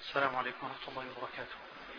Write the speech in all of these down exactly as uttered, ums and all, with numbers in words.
السلام عليكم ورحمة الله وبركاته.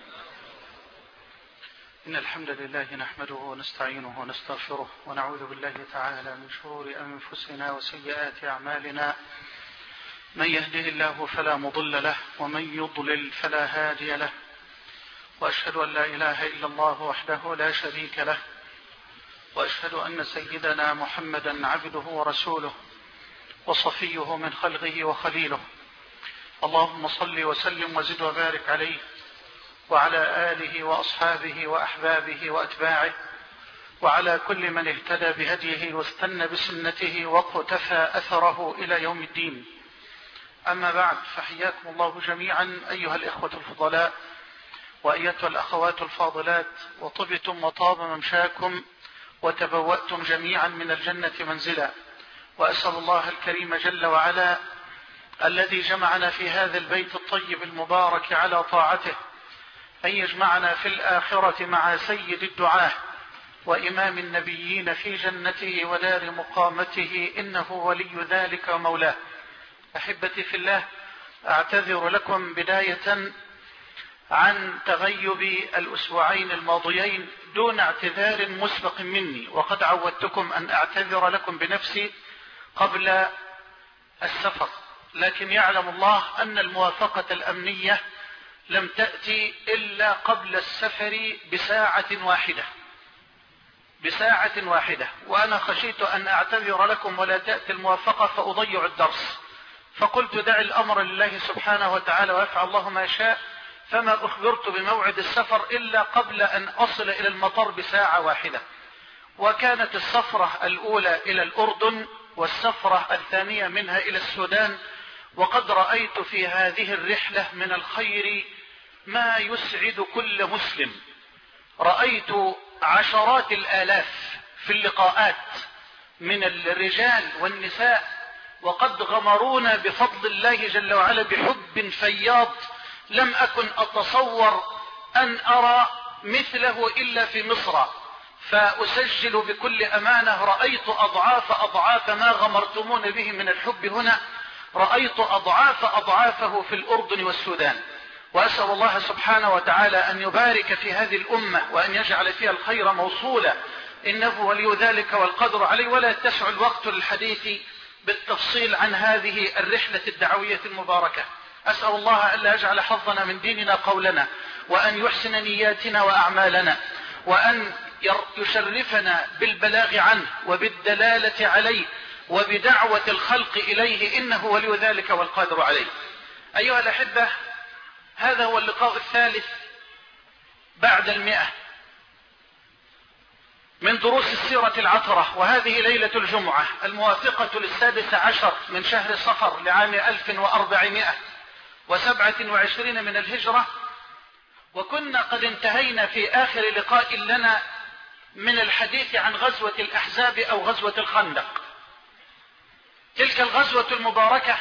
إن الحمد لله نحمده ونستعينه ونستغفره ونعوذ بالله تعالى من شرور أنفسنا وسيئات أعمالنا. من يهده الله فلا مضل له ومن يضلل فلا هادي له، وأشهد أن لا إله إلا الله وحده لا شريك له، وأشهد أن سيدنا محمدا عبده ورسوله وصفيه من خلقه وخليله. اللهم صل وسلم وزد وبارك عليه وعلى آله وأصحابه وأحبابه وأتباعه وعلى كل من اهتدى بهديه واستنى بسنته واقتفى أثره إلى يوم الدين. أما بعد، فحياكم الله جميعا أيها الإخوة الفضلاء وأيتها الأخوات الفاضلات، وطبتم وطاب ممشاكم وتبوأتم جميعا من الجنة منزلا. وأسأل الله الكريم جل وعلا الذي جمعنا في هذا البيت الطيب المبارك على طاعته أن يجمعنا في الآخرة مع سيد الدعاة وإمام النبيين في جنته ودار مقامته، إنه ولي ذلك ومولاه. أحبتي في الله، أعتذر لكم بداية عن تغيب الأسبوعين الماضيين دون اعتذار مسبق مني، وقد عودتكم أن أعتذر لكم بنفسي قبل السفر، لكن يعلم الله أن الموافقة الأمنية لم تأتي إلا قبل السفر بساعة واحدة بساعة واحدة وأنا خشيت أن أعتذر لكم ولا تأتي الموافقة فأضيع الدرس، فقلت دع الأمر لله سبحانه وتعالى ويفعل الله ما شاء. فما أخبرت بموعد السفر إلا قبل أن أصل إلى المطار بساعة واحدة، وكانت السفرة الأولى إلى الأردن والسفرة الثانية منها إلى السودان، وقد رأيت في هذه الرحلة من الخير ما يسعد كل مسلم. رأيت عشرات الآلاف في اللقاءات من الرجال والنساء، وقد غمرونا بفضل الله جل وعلا بحب فياض لم أكن أتصور أن أرى مثله إلا في مصر. فأسجل بكل أمانة، رأيت أضعاف أضعاف ما غمرتمون به من الحب هنا، رأيت أضعاف أضعافه في الأردن والسودان. وأسأل الله سبحانه وتعالى أن يبارك في هذه الأمة وأن يجعل فيها الخير موصولا، إنه ولي ذلك والقدر عليه. ولا يتسع الوقت للحديث بالتفصيل عن هذه الرحلة الدعوية المباركة. أسأل الله ألا يجعل حظنا من ديننا قولنا، وأن يحسن نياتنا وأعمالنا، وأن يشرفنا بالبلاغ عنه وبالدلالة عليه وبدعوة الخلق إليه، إنه ولي ذلك والقادر عليه. أيها الأحبة، هذا هو اللقاء الثالث بعد المئة من دروس السيرة العطرة، وهذه ليلة الجمعة الموافقة للسادس عشر من شهر صفر لعام ألف وأربعمائة وسبعة وعشرين من الهجرة. وكنا قد انتهينا في آخر لقاء لنا من الحديث عن غزوة الأحزاب أو غزوة الخندق، تلك الغزوة المباركة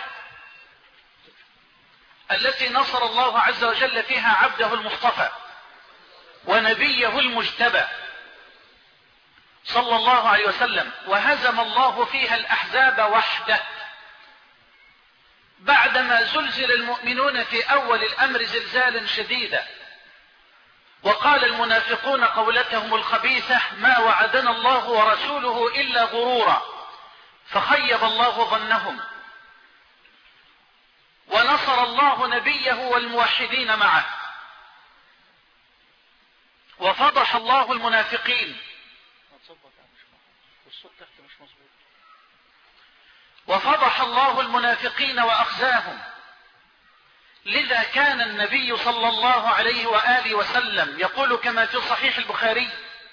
التي نصر الله عز وجل فيها عبده المصطفى ونبيه المجتبى صلى الله عليه وسلم، وهزم الله فيها الأحزاب وحده بعدما زلزل المؤمنون في أول الأمر زلزالا شديدا، وقال المنافقون قولتهم الخبيثة: ما وعدنا الله ورسوله إلا غرورا، فخيب الله ظنهم، ونصر الله نبيه والموحدين معه، وفضح الله المنافقين وفضح الله المنافقين وأخزاهم. لذا كان النبي صلى الله عليه وآله وسلم يقول كما في صحيح البخاري: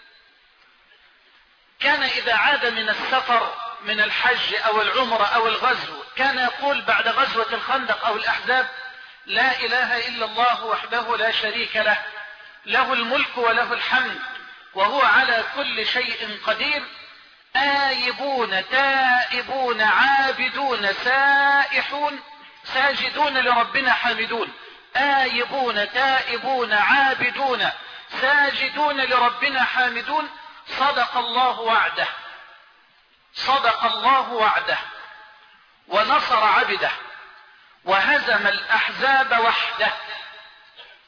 كان إذا عاد من السفر من الحج أو العمرة أو الغزو كان يقول بعد غزوة الخندق أو الأحزاب: لا إله إلا الله وحده لا شريك له، له الملك وله الحمد وهو على كل شيء قدير، آيبون تائبون عابدون سائحون ساجدون لربنا حامدون. آيبون تائبون عابدون ساجدون لربنا حامدون. صدق الله وعده صدق الله وعده ونصر عبده وهزم الأحزاب وحده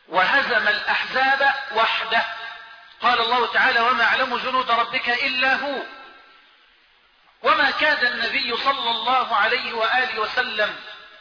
وهزم الأحزاب وحده. قال الله تعالى: وما يعلم جنود ربك إلا هو. وما كاد النبي صلى الله عليه وآله وسلم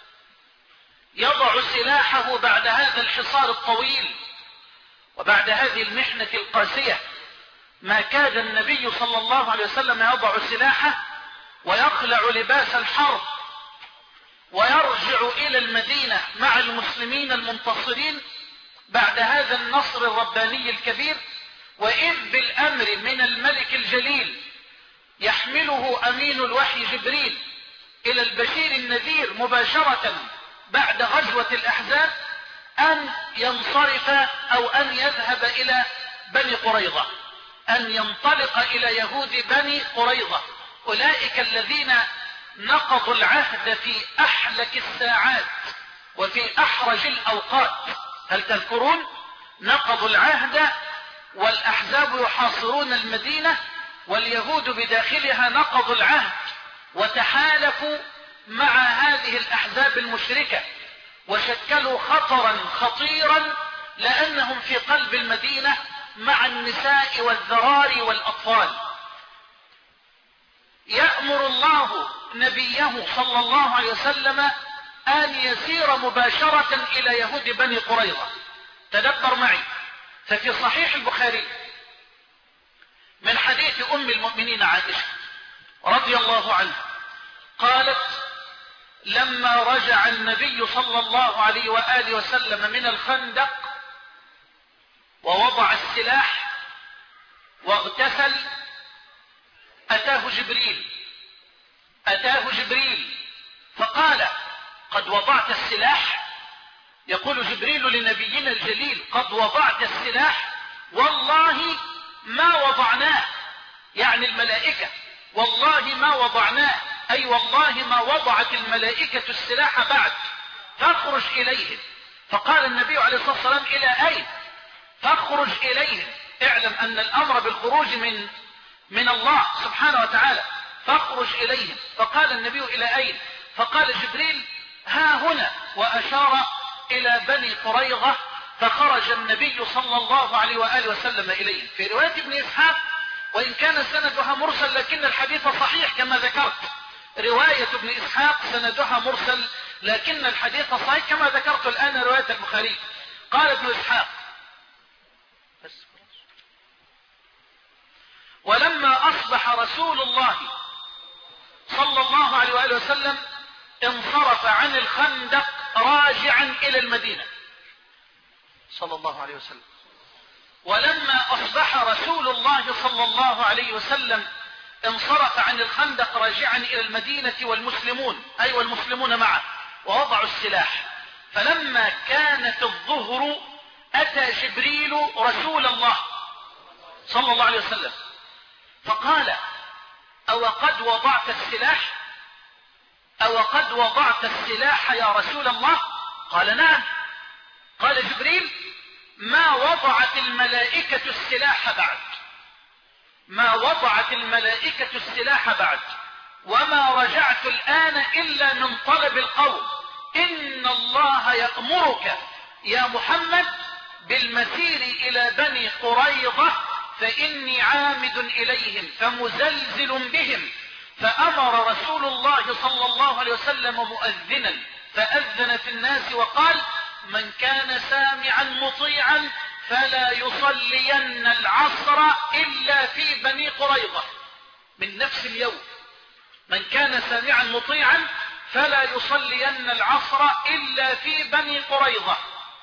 يضع سلاحه بعد هذا الحصار الطويل وبعد هذه المحنة القاسية. ما كاد النبي صلى الله عليه وسلم يضع سلاحه ويخلع لباس الحرب ويرجع إلى المدينة مع المسلمين المنتصرين بعد هذا النصر الرباني الكبير، وإذ بالأمر من الملك الجليل يحمله أمين الوحي جبريل إلى البشير النذير مباشرة بعد غزوة الأحزاب أن ينصرف أو أن يذهب إلى بني قريظة، أن ينطلق إلى يهود بني قريظة، أولئك الذين نقضوا العهد في أحلك الساعات وفي أحرج الأوقات. هل تذكرون؟ نقضوا العهد والأحزاب يحاصرون المدينة واليهود بداخلها نقضوا العهد وتحالفوا مع هذه الأحزاب المشركة وشكلوا خطرا خطيرا، لأنهم في قلب المدينة مع النساء والذراري والأطفال. يأمر الله نبيه صلى الله عليه وسلم أن يسير مباشرة إلى يهود بني قريظة. تدبر معي، ففي صحيح البخاري من حديث أم المؤمنين عائشة رضي الله عنها قالت: لما رجع النبي صلى الله عليه وآله وسلم من الخندق ووضع السلاح واغتسل أتاه جبريل أتاه جبريل فقال: قد وضعت السلاح؟ يقول جبريل لنبينا الجليل: قد وضعت السلاح؟ والله ما وضعناه، يعني الملائكة، والله ما وضعناه، أي والله ما وضعت الملائكة السلاح بعد، فاخرج إليهم. فقال النبي عليه الصلاة والسلام: إلى أين؟ فاخرج إليهم. اعلم أن الأمر بالخروج من من الله سبحانه وتعالى. فاخرج إليهم. فقال النبي: إلى أين؟ فقال جبريل: ها هنا، وأشار إلى بني قريظة. فخرج النبي صلى الله عليه وآله وسلم إليه. في رواية ابن إسحاق، وإن كان سندها مرسل لكن الحديث صحيح كما ذكرت، رواية ابن إسحاق سندها مرسل لكن الحديث صحيح كما ذكرت الآن رواية البخاري. قال ابن إسحاق: ولما أصبح رسول الله صلى الله عليه وآله وسلم انصرف عن الخندق راجعا إلى المدينة صلى الله عليه وسلم. ولما أصبح رسول الله صلى الله عليه وسلم انصرف عن الخندق راجعا إلى المدينة والمسلمون أي والمسلمون معه ووضعوا السلاح. فلما كانت الظهر أتى جبريل رسول الله صلى الله عليه وسلم فقال: أو قد وضعت السلاح؟ أو قد وضعت السلاح يا رسول الله؟ قال: نعم. قال جبريل: ما وضعت الملائكة السلاح بعد، ما وضعت الملائكة السلاح بعد، وما رجعت الآن إلا من طلب القوم. إن الله يأمرك يا محمد بالمسير إلى بني قريظة، فإني عامد إليهم فمزلزل بهم. فأمر رسول الله صلى الله عليه وسلم مؤذنا فأذن في الناس وقال: من كان سامعا مطيعا فلا يصلين العصر إلا في بني قريظة. من نفس اليوم: من كان سامعا مطيعا فلا يصلين العصر إلا في بني قريظة.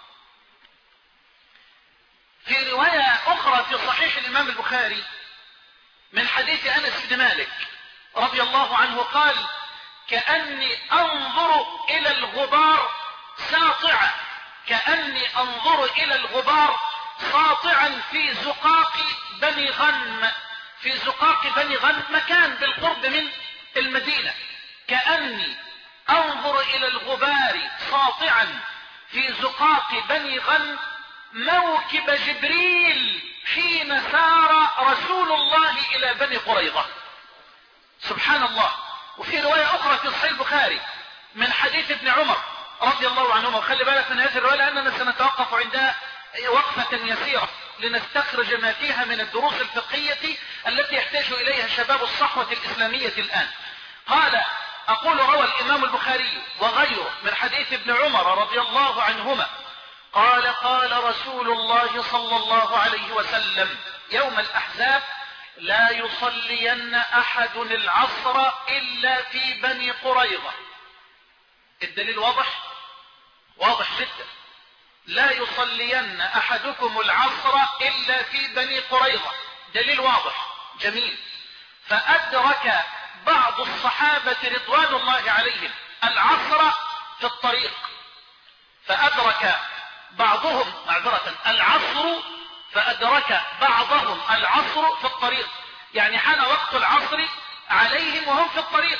في رواية أخرى في صحيح الإمام البخاري من حديث أنس بن مالك رضي الله عنه قال: كأني أنظر إلى الغبار ساطعا كأني أنظر إلى الغبار ساطعا في زقاق بني غنم. في زقاق بني غنم مكان بالقرب من المدينة. كأني أنظر إلى الغبار ساطعا في زقاق بني غنم موكب جبريل حين سار رسول الله إلى بني قريظة. سبحان الله. وفي رواية أخرى في صحيح البخاري من حديث ابن عمر رضي الله عنهما، وخلي بالك من هذه الرواية لأننا سنتوقف عندها وقفة يسيرة لنستخرج ما فيها من الدروس الفقهية التي يحتاج إليها شباب الصحوة الإسلامية الآن. قال: أقول روى الإمام البخاري وغيره من حديث ابن عمر رضي الله عنهما قال: قال رسول الله صلى الله عليه وسلم يوم الأحزاب: لا يصلين أحد العصر إلا في بني قريظة. الدليل واضح واضح جدا. لا يصلين أحدكم العصر إلا في بني قريظة، دليل واضح جميل. فأدرك بعض الصحابة رضوان الله عليهم العصر في الطريق، فأدرك بعضهم معذرة العصر فأدرك بعضهم العصر في الطريق، يعني حان وقت العصر عليهم وهم في الطريق.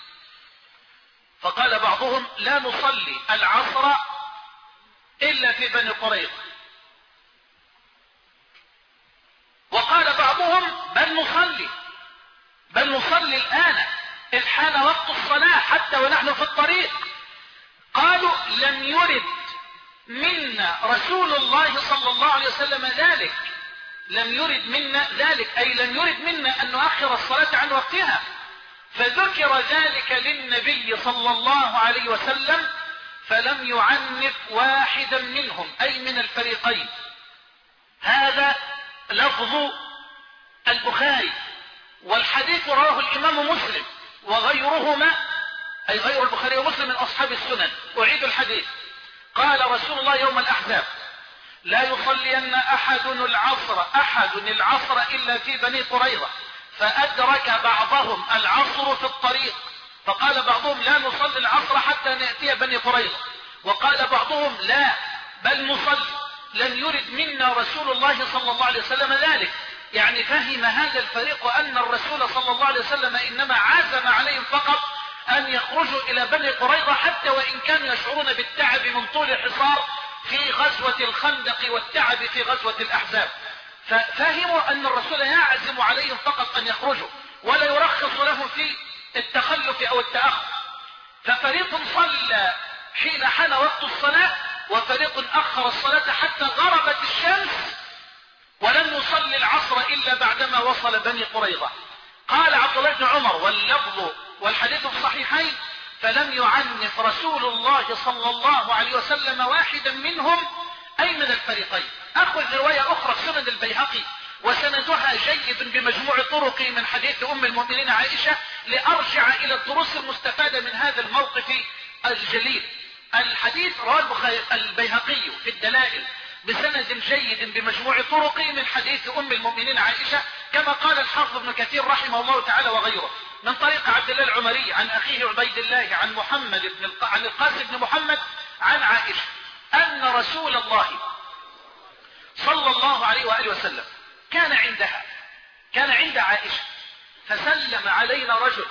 فقال بعضهم: لا نصلي العصر إلا في بني قريظة. وقال بعضهم: بل نصلي بل نصلي الآن إذ حان وقت الصلاة حتى ونحن في الطريق. قالوا: لم يرد منا رسول الله صلى الله عليه وسلم ذلك، لم يرد منا ذلك أي لم يرد منا أن نؤخر الصلاة عن وقتها. فذكر ذلك للنبي صلى الله عليه وسلم فلم يعنف واحدا منهم أي من الفريقين. هذا لفظ البخاري، والحديث رواه الإمام مسلم وغيرهما أي غير البخاري ومسلم من أصحاب السنن. أعيد الحديث. قال رسول الله يوم الأحزاب: لا يصلين أحد العصر أحد العصر إلا في بني قريظة. فأدرك بعضهم العصر في الطريق، فقال بعضهم: لا نصلي العصر حتى نأتي بني قريظة. وقال بعضهم: لا بل نصلي، لم يرد منا رسول الله صلى الله عليه وسلم ذلك. يعني فهم هذا الفريق أن الرسول صلى الله عليه وسلم إنما عزم عليهم فقط أن يخرجوا إلى بني قريظة، حتى وإن كانوا يشعرون بالتعب من طول الحصار في غزوة الخندق والتعب في غزوة الأحزاب. ففهموا أن الرسول يعزم عليهم فقط أن يخرجوا ولا يرخص لهم في التخلف أو التأخر. ففريق صلى حين حان وقت الصلاة، وفريق أخر الصلاة حتى غربت الشمس ولم يصلي العصر إلا بعدما وصل بني قريظة. قال عبد الله بن عمر واللفظ والحديث الصحيحين: فلم يعنف رسول الله صلى الله عليه وسلم واحدا منهم أي من الفريقين. أخذ رواية أخرى في سنن البيهقي وسندها جيد بمجموع طرق من حديث أم المؤمنين عائشة لأرجع إلى الدروس المستفادة من هذا الموقف الجليل. الحديث رواه البيهقي في الدلائل بسند جيد بمجموع طرق من حديث أم المؤمنين عائشة، كما قال الحافظ ابن كثير رحمه الله تعالى وغيره، من طريق عبد الله العمري عن أخيه عبيد الله عن محمد بن الق... عن القاسم بن محمد عن عائشة أن رسول الله صلى الله عليه وآله وسلم كان عندها كان عند عائشة فسلم علينا رجل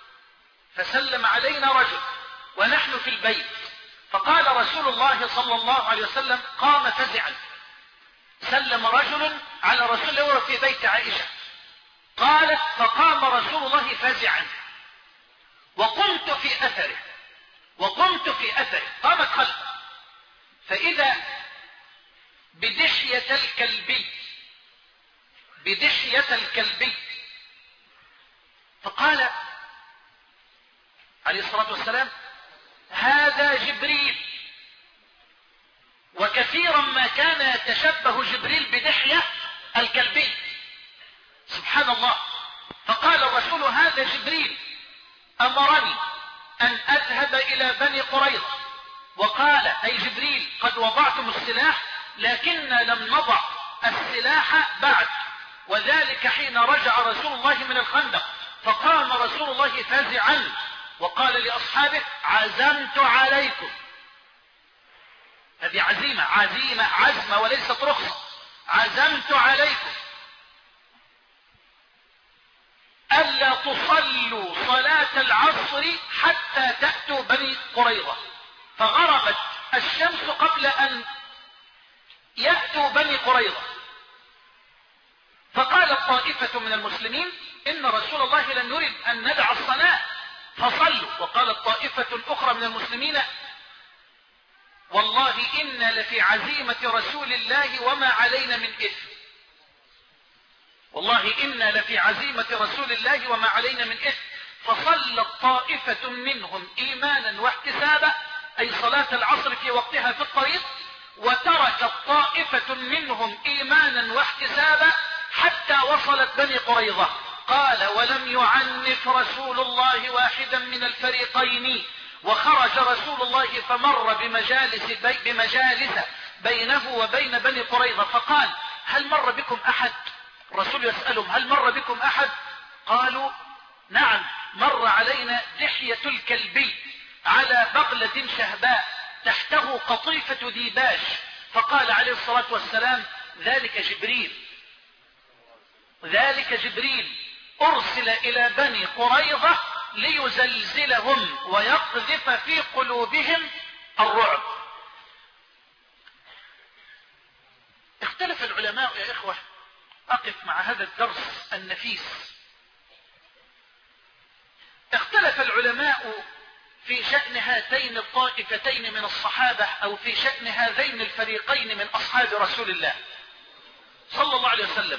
فسلم علينا رجل ونحن في البيت، فقال رسول الله صلى الله عليه وسلم: قام فزعا. سلم رجل على رسول الله في بيت عائشة، قالت: فقام رسول الله فزعا وقمت في أثره وقمت في أثره قامت خلفه، فإذا بدشية الكلبي بدشية الكلبي فقال عليه الصلاة والسلام: هذا جبريل. وكثيرا ما كان يتشبه جبريل بدحية الكلبي، سبحان الله. فقال الرسول: هذا جبريل أمرني أن أذهب إلى بني قريظة. وقال أي جبريل: قد وضعتم السلاح لكننا لم نضع السلاح بعد، وذلك حين رجع رسول الله من الخندق. فقام رسول الله فزعا وقال لأصحابه: عزمت عليكم. هذه عزيمة عزيمة عزمة وليست رخصة. عزمت عليكم ألا تصلوا صلاة العصر حتى تأتوا بني قريظة. فغربت الشمس قبل أن يأتوا بني قريظة، فقالت طائفة من المسلمين: إن رسول الله لم يرد أن ندع الصلاة فصلوا. وقالت طائفة أخرى من المسلمين: والله إنا لفي عزيمة رسول الله وما علينا من إثم. والله إنا لفي عزيمة رسول الله وما علينا من إثم. فصلت طائفة منهم إيمانا واحتسابا، أي صلاة العصر في وقتها في الطريق، وتركت طائفة منهم إيمانا واحتسابا حتى وصلت بني قريظة. قال: ولم يعنف رسول الله واحدا من الفريقين، وخرج رسول الله فمر بمجالس, بي بمجالس بينه وبين بني قريظة فقال: هل مر بكم أحد؟ الرسول يسألهم: هل مر بكم أحد؟ قالوا: نعم، مر علينا دحية الكلبي على بغلة شهباء تحته قطيفة ديباج. فقال عليه الصلاة والسلام: ذلك جبريل، ذلك جبريل أرسل إلى بني قريظة ليزلزلهم ويقذف في قلوبهم الرعب. اختلف العلماء يا إخوة، أقف مع هذا الدرس النفيس. اختلف العلماء في شأن هاتين الطائفتين من الصحابة، أو في شأن هذين الفريقين من أصحاب رسول الله صلى الله عليه وسلم.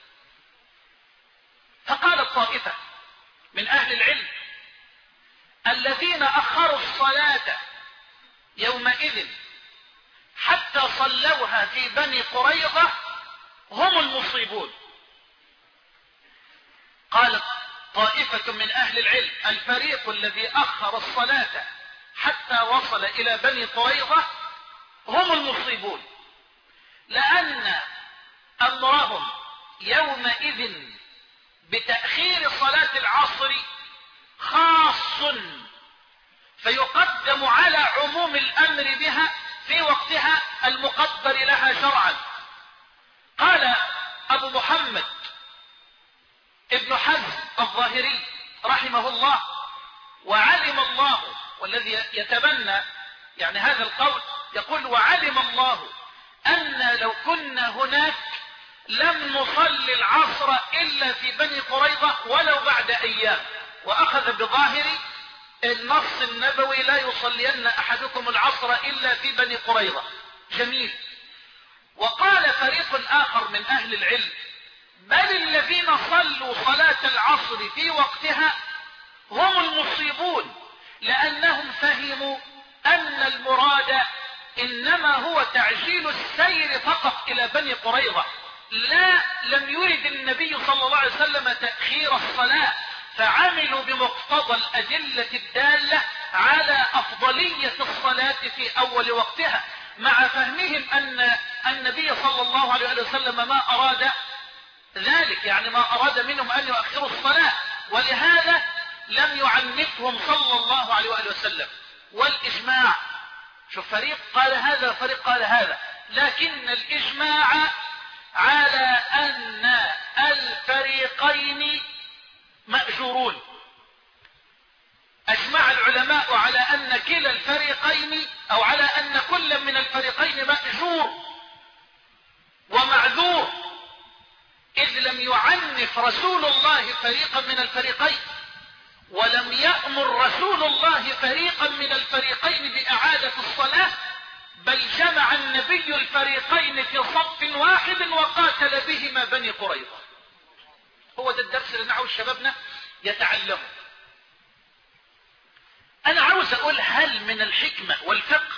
فقال الطائفة من أهل العلم: الذين أخروا الصلاة يومئذ حتى صلوها في بني قريظة هم المصيبون. قالت طائفة من أهل العلم: الفريق الذي أخر الصلاة حتى وصل إلى بني قريظة هم المصيبون، لأن أمرهم يومئذ بتأخير صلاة العصر خاص، فيقدم على عموم الأمر بها في وقتها المقدر لها شرعا. قال أبو محمد ابن حزم الظاهري رحمه الله: وعلم الله، والذي يتبنى يعني هذا القول يقول: وعلم الله أن لو كنا هناك لم نصلي العصر إلا في بني قريظة ولو بعد أيام. وأخذ بظاهر النص النبوي: لا يصلين أحدكم العصر إلا في بني قريظة. جميل. وقال فريق آخر من أهل العلم: بل الذين صلوا صلاة العصر في وقتها هم المصيبون، لأنهم فهموا أن المراد إنما هو تعجيل السير فقط إلى بني قريظة، لا لم يرد النبي صلى الله عليه وسلم تأخير الصلاة، فعملوا بمقتضى الأدلة الدالة على أفضلية الصلاة في أول وقتها، مع فهمهم أن النبي صلى الله عليه وسلم ما أراد ذلك، يعني ما أراد منهم أن يؤخروا الصلاة، ولهذا لم يعنفهم صلى الله عليه وسلم. والإجماع، شوف، فريق قال هذا وفريق قال هذا، لكن الإجماع على أن الفريقين مأجورون. أجمع العلماء على أن كلا الفريقين، أو على أن كل من الفريقين مأجور ومعذور، إذ لم يعنف رسول الله فريقا من الفريقين، ولم يأمر رسول الله فريقا من الفريقين بإعادة الصلاة، بل جمع النبي الفريقين في صف واحد وقاتل بهما بني قريظة. هو ده الدرس اللي نعوز شبابنا يتعلمه. أنا عاوز أقول: هل من الحكمة والفقه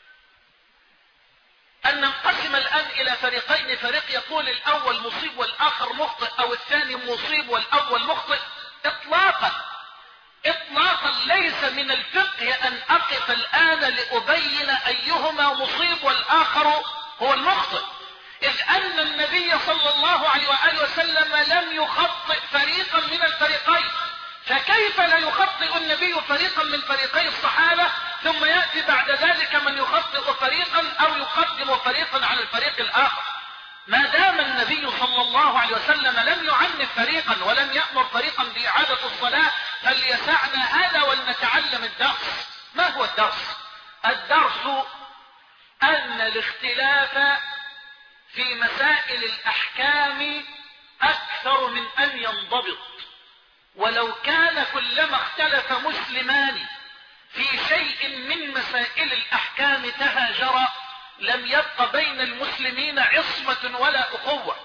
أن ننقسم الآن إلى فريقين، فريق يقول الأول مصيب والآخر مخطئ، أو الثاني مصيب والأول مخطئ؟ إطلاقا إطلاقا ليس من الفقه أن أقف الآن لأبين أيهما مصيب والآخر هو المخطئ، إذ أن النبي صلى الله عليه وآله وسلم لم يخطئ فريقا من الفريقين، فكيف لا يخطئ النبي فريقا من فريقي الصحابة ثم يأتي بعد ذلك من يخطئ فريقا أو يقدم فريقا على الفريق الآخر؟ ما دام النبي صلى الله عليه وسلم لم يعنف فريقا ولم يأمر فريقا بإعادة الصلاة، فليسعنا هذا ولنتعلم الدرس. ما هو الدرس؟ الدرس أن الاختلاف في مسائل الأحكام أكثر من أن ينضبط، ولو كان كلما اختلف مسلمان في شيء من مسائل الأحكام تهاجر لم يبق بين المسلمين عصمة ولا أخوة.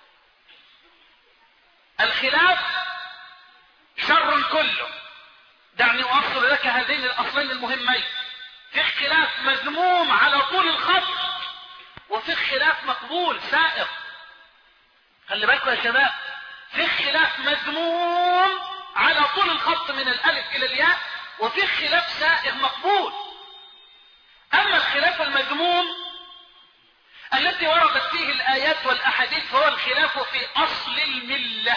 الخلاف شر كله. دعني أوصل لك هذين الأصلين المهمين. في خلاف مذموم على طول الخط، وفي خلاف مقبول سائغ. خلي بالكم يا شباب، في خلاف مذموم على طول الخط من الألف إلى الياء، وفي خلاف سائغ مقبول. أما الخلاف المذموم الذي وردت فيه الآيات والأحاديث فهو الخلاف في أصل الملة.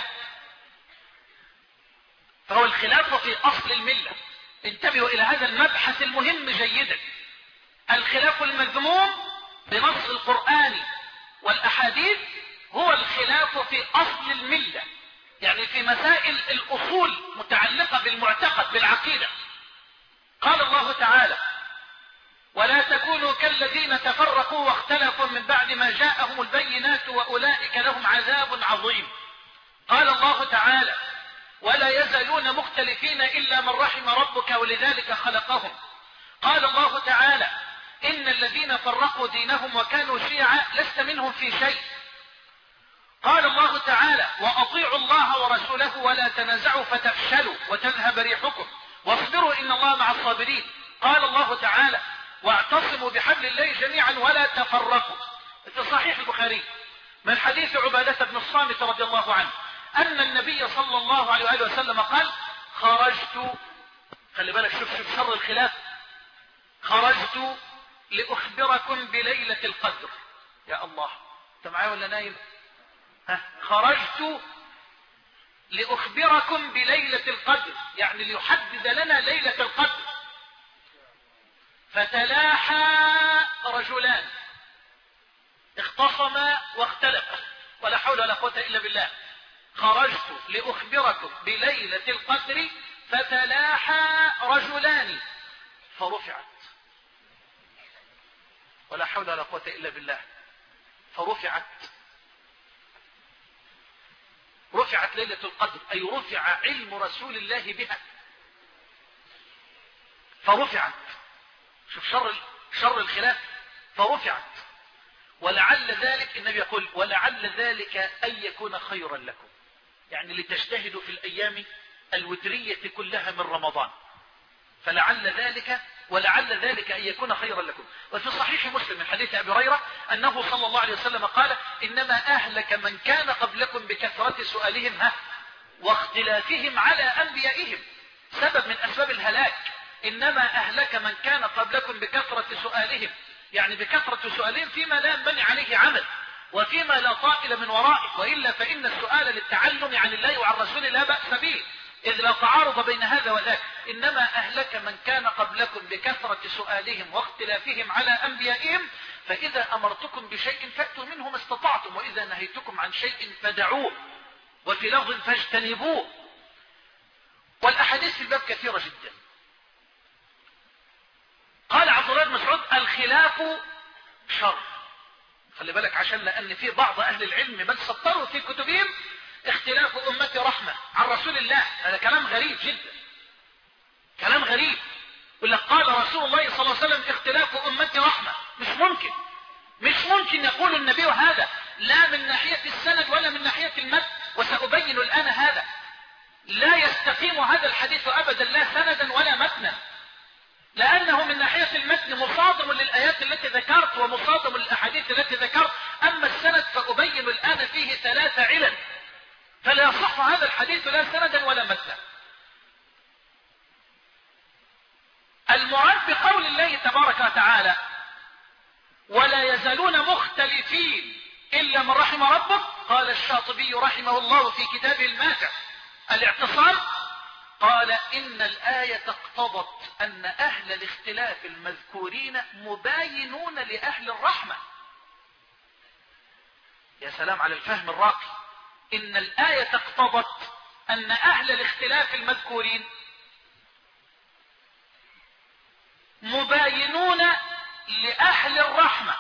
فهو الخلاف في أصل الملة. انتبهوا إلى هذا المبحث المهم جيدا. الخلاف المذموم بنص القرآن والأحاديث هو الخلاف في أصل الملة، يعني في مسائل الأصول متعلقة بالمعتقد بالعقيدة. قال الله تعالى: ولا تكونوا كالذين تفرقوا واختلفوا من بعد ما جاءهم البينات وأولئك لهم عذاب عظيم. قال الله تعالى: ولا يزالون مختلفين إلا من رحم ربك ولذلك خلقهم. قال الله تعالى: إن الذين فرقوا دينهم وكانوا شيعا لست منهم في شيء. قال الله تعالى: وأطيعوا الله ورسوله ولا تنازعوا فتفشلوا وتذهب ريحكم واصبروا إن الله مع الصابرين. قال الله تعالى: واعتصموا بحبل الله جميعا ولا تفرقوا. في صحيح البخاري من حديث عبادة بن الصامت رضي الله عنه أن النبي صلى الله عليه وآله وسلم قال: خرجت، خلي بالك شوف شوف شر الخلاف، خرجت لأخبركم بليلة القدر. يا الله، انت معايا ولا نايم؟ ها، خرجت لأخبركم بليلة القدر، يعني ليحدد لنا ليلة القدر. فتلاحى رجلان اختصما واختلفا، ولا حول ولا قوة إلا بالله. خرجت لأخبركم بليلة القدر فتلاحى رجلان فرفعت، ولا حول ولا قوة إلا بالله. فرفعت، رفعت ليلة القدر أي رفع علم رسول الله بها. فرفعت، شوف شر شر الخلاف. فرفعت، ولعل ذلك، النبي يقول: ولعل ذلك أن يكون خيرا لكم، يعني لتجتهدوا في الأيام الوترية كلها من رمضان. فلعل ذلك ولعل ذلك أن يكون خيرا لكم. وفي صحيح مسلم من حديث أبي هريرة أنه صلى الله عليه وسلم قال: إنما أهلك من كان قبلكم بكثرة سؤالهم ها واختلافهم على أنبيائهم. سبب من أسباب الهلاك: إنما أهلك من كان قبلكم بكثرة سؤالهم، يعني بكثرة سؤالهم فيما لا ينبني عليه عمل وفيما لا طائل من ورائه، وإلا فإن السؤال للتعلم عن الله وعن رسوله لا بأس به، إذ لا تعارض بين هذا وذاك. إنما أهلك من كان قبلكم بكثرة سؤالهم واختلافهم على أنبيائهم، فإذا أمرتكم بشيء فأتوا منه ما استطعتم، وإذا نهيتكم عن شيء فدعوه، وفي لفظ فاجتنبوه. والأحاديث في الباب كثيرة جدا. قال عبد الله بن مسعود: الخلاف شر. خلي بالك، عشان لأن في بعض أهل العلم بل سطروا في كتبهم اختلاف أمتي رحمة عن رسول الله. هذا كلام غريب جدا، كلام غريب. يقول لك قال رسول الله صلى الله عليه وسلم: اختلاف أمتي رحمة. مش ممكن، مش ممكن يقول النبي هذا، لا من ناحية السند ولا من ناحية المتن، وسأبين الآن هذا. لا يستقيم هذا الحديث أبدا، لا سندا ولا متنا، لأنه من ناحية المتن مصادم للآيات التي ذكرت ومصادم للأحاديث التي ذكرت. أما السند فأبين الآن فيه ثلاث علل، فلا يصح هذا الحديث لا سندا ولا متنا. المراد بقول الله تبارك وتعالى: ولا يزالون مختلفين إلا من رحم ربك. قال الشاطبي رحمه الله في كتابه الماتع الاعتصام، قال: إن الآية اقتضت أن أهل الاختلاف المذكورين مباينون لأهل الرحمة. يا سلام على الفهم الراقي. إن الآية اقتضت أن أهل الاختلاف المذكورين مباينون لأهل الرحمة،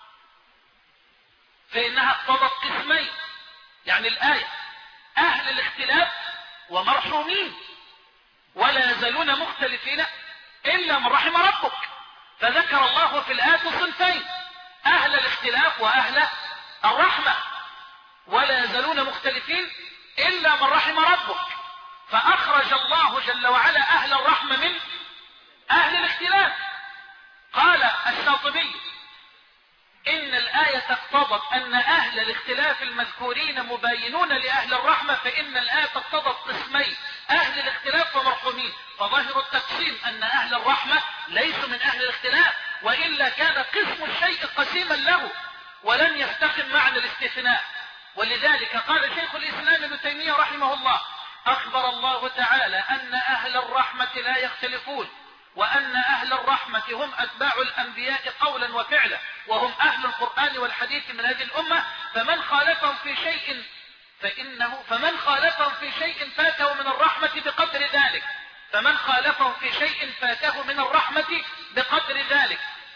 فإنها اقتضت قسمين. يعني الآية أهل الاختلاف ومرحومين، ولا يزالون مختلفين إلا من رحم ربك. فذكر الله في الآية صنفين: أهل الاختلاف وأهل الرحمة، ولا يزالون مختلفين إلا من رحم ربك. فأخرج الله جل وعلا أهل الرحمة من أهل الاختلاف. قال الشاطبي: إن الآية اقتضت أن أهل الاختلاف المذكورين مباينون لأهل الرحمة، فإن الآية اقتضت قسمين: أهل الاختلاف ومرحومين. فظاهر التقسيم أن أهل الرحمة ليسوا من أهل الاختلاف، وإلا كان قسم الشيء قسيما له ولن يستقم معنى الاستثناء. ولذلك قال شيخ الإسلام ابن تيمية رحمه الله: أخبر الله تعالى أن أهل الرحمة لا يختلفون، وأن أهل الرحمة هم أتباع الأنبياء قولا وفعلا، وهم أهل القرآن والحديث من هذه الأمة، فمن خالفهم في شيء فإنه فمن خالفهم في شيء فاته من الرحمة بقدر ذلك فمن خالفهم في شيء فاته من الرحمة بقدر ذلك.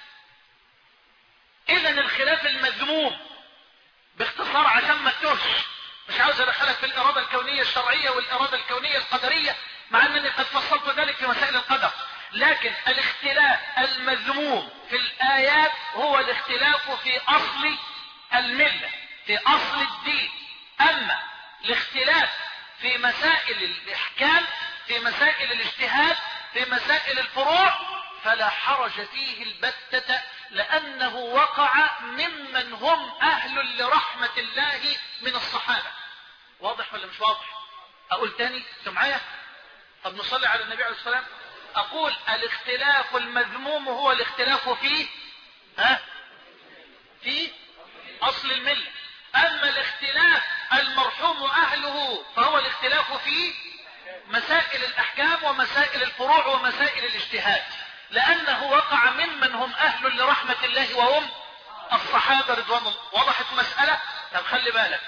إذن الخلاف المذموم باختصار عشان ما تتوهش، مش عاوز ادخلك في الإرادة الكونية الشرعية والإرادة الكونية القدرية، مع أنني قد فصلت ذلك في مسائل القدر، لكن الاختلاف المذموم في الآيات هو الاختلاف في أصل الملة، في أصل الدين. أما الاختلاف في مسائل الإحكام، في مسائل الاجتهاد، في مسائل الفروع، فلا حرج فيه البتة، لأنه وقع ممن هم أهل لرحمة الله من الصحابة. واضح ولا مش واضح؟ أقول تاني، انتوا معايا؟ طب نصلي على النبي عليه الصلاة والسلام. أقول الاختلاف المذموم هو الاختلاف في ها في أصل الملة. أما الاختلاف المرحوم أهله فهو الاختلاف في مسائل الأحكام ومسائل الفروع ومسائل الاجتهاد، لأنه وقع ممن هم أهل لرحمة الله وهم الصحابة رضوان الله. وضحت المسألة؟ طب خلي بالك،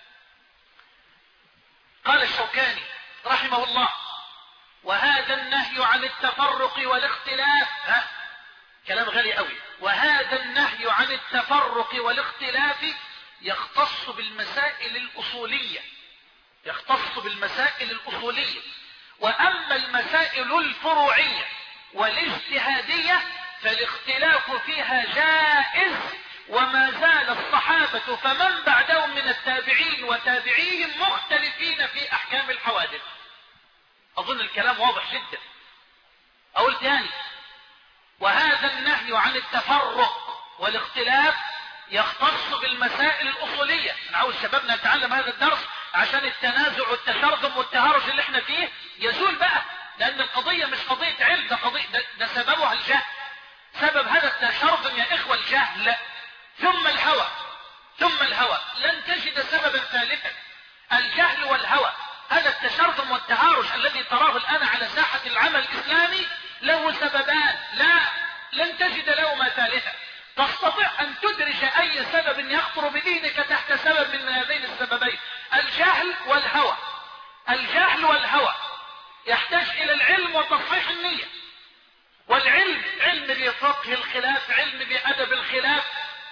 قال الشوكاني رحمه الله: وهذا النهي عن التفرق والاختلاف، ها كلام غالي قوي، وهذا النهي عن التفرق والاختلاف يختص بالمسائل الأصولية، يختص بالمسائل الأصولية. وأما المسائل الفروعية والاجتهادية فالاختلاف فيها جائز، وما زال الصحابة فمن بعدهم من التابعين وتابعيهم مختلفين في أحكام الحوادث. أظن الكلام واضح جدا. أقول تاني: وهذا النهي عن التفرق والاختلاف يختص بالمسائل الأصولية. أنا عاوز شبابنا يتعلم هذا الدرس عشان التنازع والتشرذم والتهارج اللي احنا فيه يزول بقى، لأن القضية مش قضية علم، ده قضية ده, ده سببها الجهل. سبب هذا التشرذم يا إخوة الجهل، ثم الهوى، ثم الهوى. لن تجد سببا ثالثا. الجهل والهوى، هذا التشرذم والتهارج الذي تراه الآن على ساحة العمل الإسلامي له سببان، لا لن تجد لهما ثالثا. تستطيع أن تدرج أي سبب يخطر بدينك تحت سبب من هذين السببين: الجهل والهوى. الجهل والهوى يحتاج إلى العلم وتصحيح النية، والعلم علم بفقه الخلاف، علم بأدب الخلاف،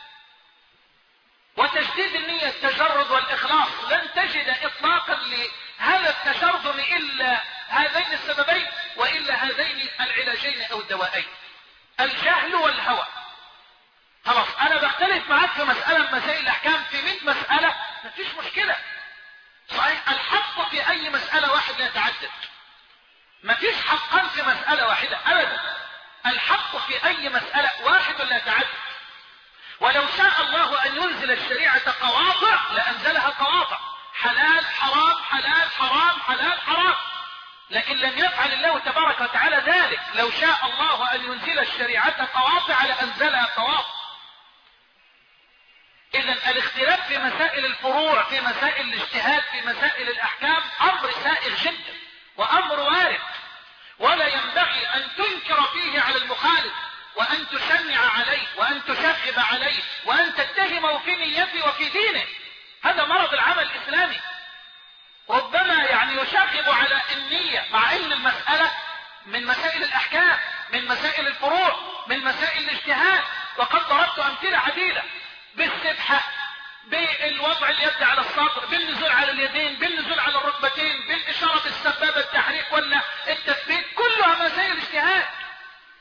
وتجديد النية، التجرد والإخلاص. لن تجد إطلاقا لهذا التشرذم إلا هذين السببين، وإلا هذين العلاجين أو الدوائين: الجهل والهوى. خلاص، أنا بختلف معك في مسألة من مسائل الأحكام، في مئة مسألة مفيش مشكلة. صحيح الحق في أي مسألة واحد لا يتعدد، مفيش حقا في مسألة واحدة أبدا. الحق في أي مسألة واحد لا يتعدد. ولو شاء الله أن ينزل الشريعة قواطع لأنزلها قواطع: حلال حرام حلال حرام حلال حرام. لكن لم يفعل الله تبارك وتعالى ذلك. لو شاء الله أن ينزل الشريعة قواطع لأنزلها قواطع. إذن الاختلاف في مسائل الفروع، في مسائل الاجتهاد، في مسائل الأحكام أمر سائغ جدا وأمر وارد، ولا ينبغي أن تنكر فيه على المخالف، وأن تشنع عليه، وأن تشغب عليه، وأن تتهمه في نيته وفي دينه. هذا مرض العمل الإسلامي. ربما يعني يشغب على النية، مع أن المسألة من مسائل الأحكام، من مسائل الفروع، من مسائل الاجتهاد. وقد ضربت أمثلة عديدة: بالسبحة، بالوضع اليد على الصدر، بالنزول على اليدين، بالنزول على الركبتين، بالإشارة بالسبابة، التحريك ولا التثبيت، كلها مسائل اجتهاد.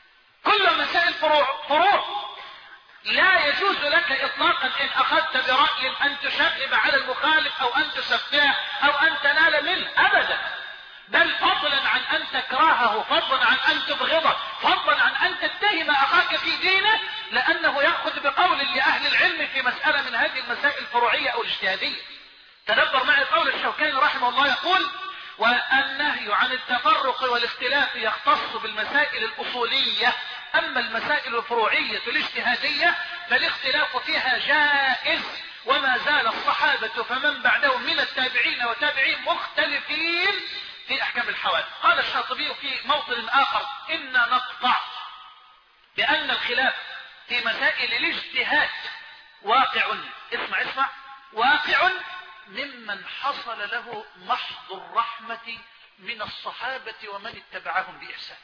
كل مسائل فروع فروع لا يجوز لك اطلاقا ان اخذت برأي ان تشغب على المخالف او ان تسفهه او ان تنال منه ابدا، بل فضلا عن ان تكرهه، فضلا عن ان تبغضه، فضلا عن ان تتهم اخاك في دينه لانه يأخذ بقول لاهل العلم في مسألة من هذه المسائل الفروعية او الاجتهادية. تدبر معي قول الشوكاني رحمه الله يقول: والنهي عن التفرق والاختلاف يختص بالمسائل الأصولية، أما المسائل الفروعية الاجتهادية فالاختلاف فيها جائز، وما زال الصحابة فمن بعدهم من التابعين وتابعين مختلفين في أحكام الحوادث. قال الشاطبي في موطن آخر: إنا نقطع بأن الخلاف في مسائل الاجتهاد واقع، اسمع اسمع، واقع ممن حصل له محض الرحمة من الصحابة ومن اتبعهم بإحسان.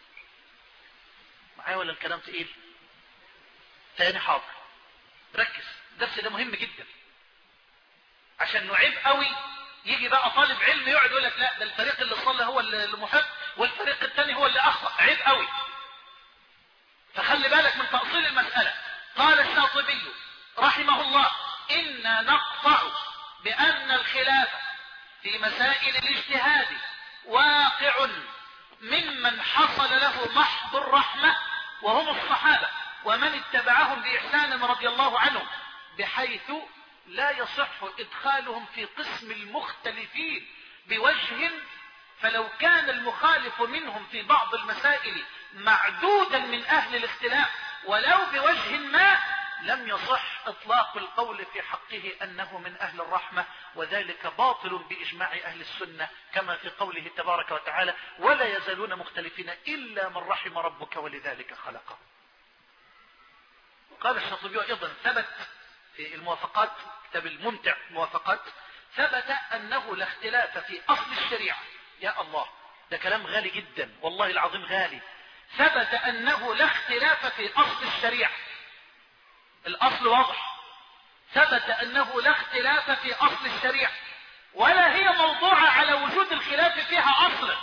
معايا ولا الكلام تقيل؟ تاني حاضر، ركز، الدرس ده مهم جدا عشان نعيب قوي. يجي بقى طالب علم يقعد يقول لك لا ده الفريق اللي صلى هو اللي محب والفريق الثاني هو اللي اخطأ، عيب قوي. فخلي بالك من تأصيل المسألة. قال الشاطبي رحمه الله: إنا نقطع بأن الخلاف في مسائل الاجتهاد واقع ممن حصل له محض الرحمة وهم الصحابة ومن اتبعهم بإحسان رضي الله عنهم، بحيث لا يصح إدخالهم في قسم المختلفين بوجه، فلو كان المخالف منهم في بعض المسائل معدودا من أهل الاختلاف ولو بوجه ما لم يصح إطلاق القول في حقه أنه من أهل الرحمة، وذلك باطل بإجماع أهل السنة، كما في قوله تبارك وتعالى: ولا يزالون مختلفين إلا من رحم ربك ولذلك خلقه. قال الشاطبي أيضا: ثبت في الموافقات، كتاب الممتع موافقات، ثبت أنه لا اختلاف في أصل الشريعة. يا الله، ده كلام غالي جدا والله العظيم غالي. ثبت أنه لا اختلاف في أصل الشريعة، الأصل واضح. ثبت أنه لا اختلاف في أصل الشريعة، ولا هي موضوعة على وجود الخلاف فيها أصلا،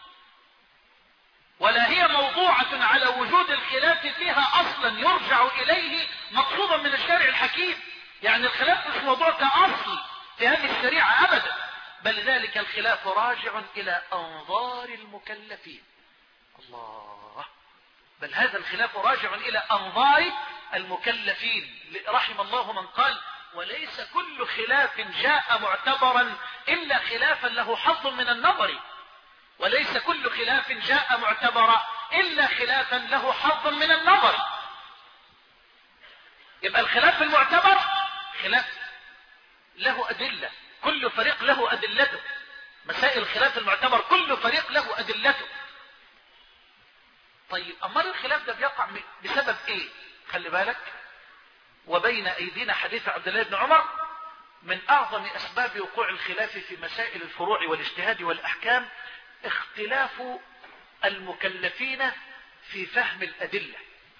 ولا هي موضوعة على وجود الخلاف فيها أصلا يرجع إليه مقصودا من الشارع الحكيم. يعني الخلاف مش موضوع كأصل في هذه الشريعة أبدا، بل ذلك الخلاف راجع إلى أنظار المكلفين. الله، بل هذا الخلاف راجع إلى أنظار المكلفين. رحم الله من قال: وليس كل خلاف جاء معتبرا إلا خلافا له حظ من النظر، وليس كل خلاف جاء معتبرا إلا خلافا له حظ من النظر. يبقى الخلاف المعتبر خلاف له أدلة، كل فريق له أدلته. مسائل الخلاف المعتبر كل فريق له أدلته. طيب أمر الخلاف ده بيقع بسبب إيه؟ خلي بالك، وبين أيدينا حديث عبد الله بن عمر: من أعظم أسباب وقوع الخلاف في مسائل الفروع والاجتهاد والأحكام اختلاف المكلفين في فهم الأدلة،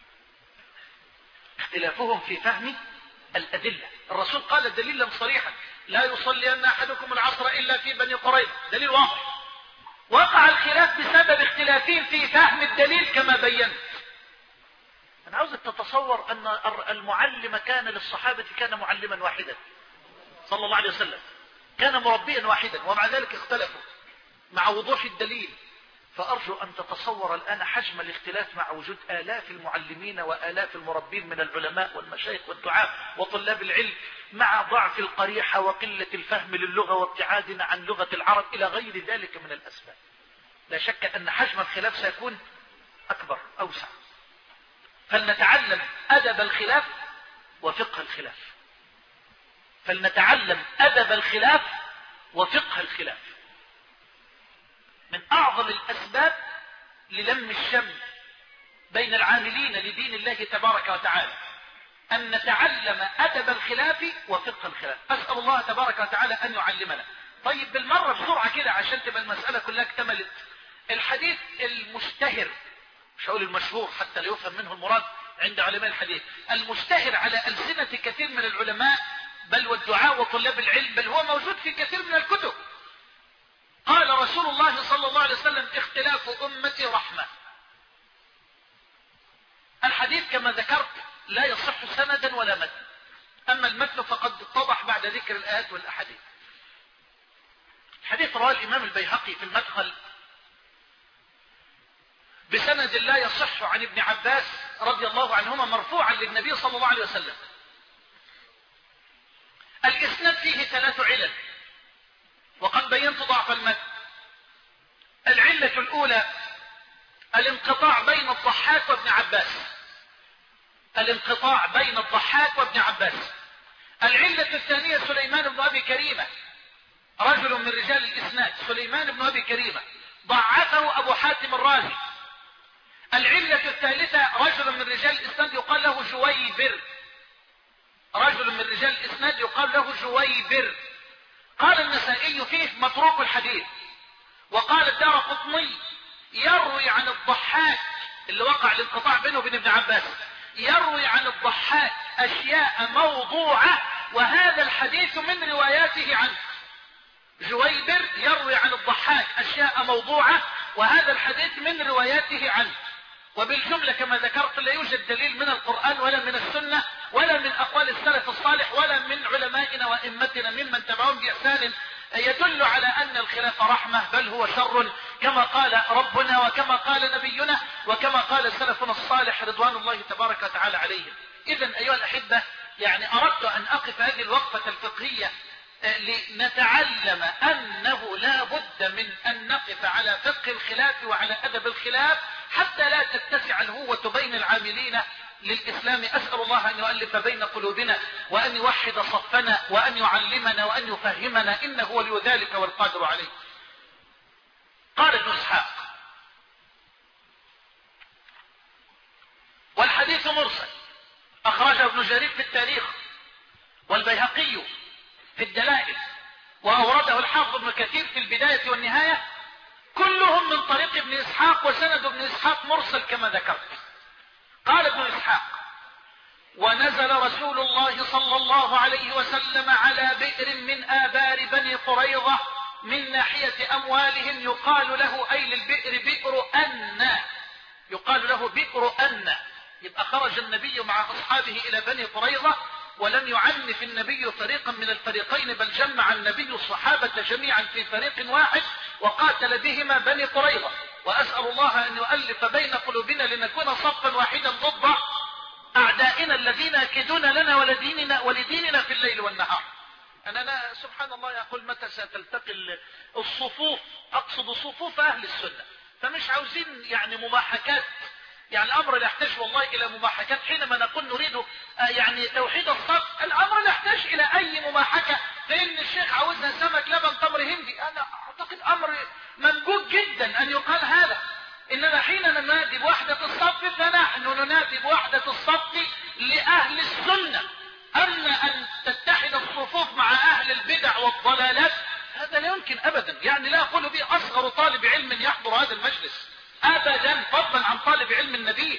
اختلافهم في فهم الأدلة. الرسول قال دليلا صريحا: لا يصلين أحدكم العصر إلا في بني قريظة، دليل واضح. وقع الخلاف بسبب اختلافهم في فهم الدليل كما بينت. أنا عاوزك تتصور أن المعلم كان للصحابة كان معلما واحدا صلى الله عليه وسلم، كان مربيا واحدا، ومع ذلك اختلفوا مع وضوح الدليل. فأرجو أن تتصور الآن حجم الاختلاف مع وجود آلاف المعلمين وآلاف المربين من العلماء والمشايخ والدعاء وطلاب العلم، مع ضعف القريحة وقلة الفهم للغة وابتعادنا عن لغة العرب إلى غير ذلك من الأسباب. لا شك أن حجم الخلاف سيكون أكبر أوسع. فلنتعلم أدب الخلاف وفقه الخلاف، فلنتعلم أدب الخلاف وفقه الخلاف. من أعظم الأسباب للم الشمل بين العاملين لدين الله تبارك وتعالى أن نتعلم أدب الخلاف وفقه الخلاف. أسأل الله تبارك وتعالى أن يعلمنا. طيب بالمرة بسرعة كده عشان تبقى المسألة كلها اكتملت. الحديث المشتهر، مش هقول المشهور حتى لا يفهم منه المراد عند علماء الحديث، المشتهر على ألسنة كثير من العلماء بل والدعاء وطلاب العلم، بل هو موجود في كثير من الكتب. قال رسول الله صلى الله عليه وسلم: اختلاف أمتي رحمة. الحديث كما ذكرت لا يصح سندا ولا متن، أما المتن فقد اتضح بعد ذكر الآيات والأحاديث. الحديث رواه الإمام البيهقي في المدخل بسند لا يصح عن ابن عباس رضي الله عنهما مرفوعا للنبي صلى الله عليه وسلم. الإسناد فيه ثلاث علل وقد بينت ضعف المتن. العلة الأولى الانقطاع بين الضحاك وابن عباس، الانقطاع بين الضحاك وابن عباس. العلة الثانية سليمان بن أبي كريمة، رجل من رجال الإسناد، سليمان بن أبي كريمة ضعفه أبو حاتم الرازي. العلة الثالثة رجل من رجال الإسناد يقال له جويبر، رجل من رجال الإسناد يقال له جويبر. قال النسائي فيه متروك الحديث، وقال الدارقطني يروي عن الضحاك اللي وقع الانقطاع بينه وبين ابن عباس، يروي عن الضحاك أشياء موضوعة وهذا الحديث من رواياته عنه. جويبر يروي عن الضحاك أشياء موضوعة وهذا الحديث من رواياته عنه. وبالجملة كما ذكرت لا يوجد دليل من القرآن ولا من السنة ولا من أقوال السلف الصالح ولا من علمائنا وأئمتنا ممن تبعهم بإحسان يدل على أن الخلاف رحمة، بل هو شر كما قال ربنا وكما قال نبينا وكما قال سلفنا الصالح رضوان الله تبارك وتعالى عليهم. إذن أيها الأحبة، يعني أردت أن أقف هذه الوقفة الفقهية لنتعلم أنه لا بد من أن نقف على فقه الخلاف وعلى أدب الخلاف حتى لا تتسع الهوة بين العاملين للإسلام. أسأل الله أن يؤلف بين قلوبنا وأن يوحد صفنا وأن يعلمنا وأن يفهمنا، إنه ولي ذلك والقادر عليه. قال ابن إسحاق: والحديث مرسل، أخرجه ابن جرير في التاريخ والبيهقي في الدلائل وأورده الحافظ ابن كثير في البداية والنهاية، كلهم من طريق ابن إسحاق وسند ابن إسحاق مرسل كما ذكرت. قال ابن إسحاق: ونزل رسول الله صلى الله عليه وسلم على بئر من آبار بني قريظة من ناحية أموالهم يقال له أي للبئر بئر أن، يقال له بئر أن. يبقى خرج النبي مع أصحابه إلى بني قريظة ولم يعنف النبي فريقا من الفريقين، بل جمع النبي الصحابة جميعا في فريق واحد وقاتل بهما بني قريظة. وأسأل الله أن يؤلف بين قلوبنا لنكون صفا واحدا ضد أعدائنا الذين يكيدون لنا ولديننا ولديننا في الليل والنهار. أنا لا سبحان الله يقول متى ستلتقي الصفوف، أقصد صفوف أهل السنة، فمش عاوزين يعني مماحكات، يعني الأمر لا يحتاج والله إلى مماحكات. حينما نقول نريد يعني توحيد الصف، الأمر لا يحتاج إلى أي مماحكة، فإن الشيخ عاوزنا سمك لبن تمر هندي. أنا أعتقد أمر ممجود جدا أن يقال هذا. إننا حين ننادي بوحدة الصف فنحن ننادي بوحدة الصف لأهل السنة. أما أن تتحد الصفوف مع أهل البدع والضلالات هذا لا يمكن أبدا. يعني لا أقول به أصغر طالب علم يحضر هذا المجلس أبدا، فضلا عن طالب علم النبي.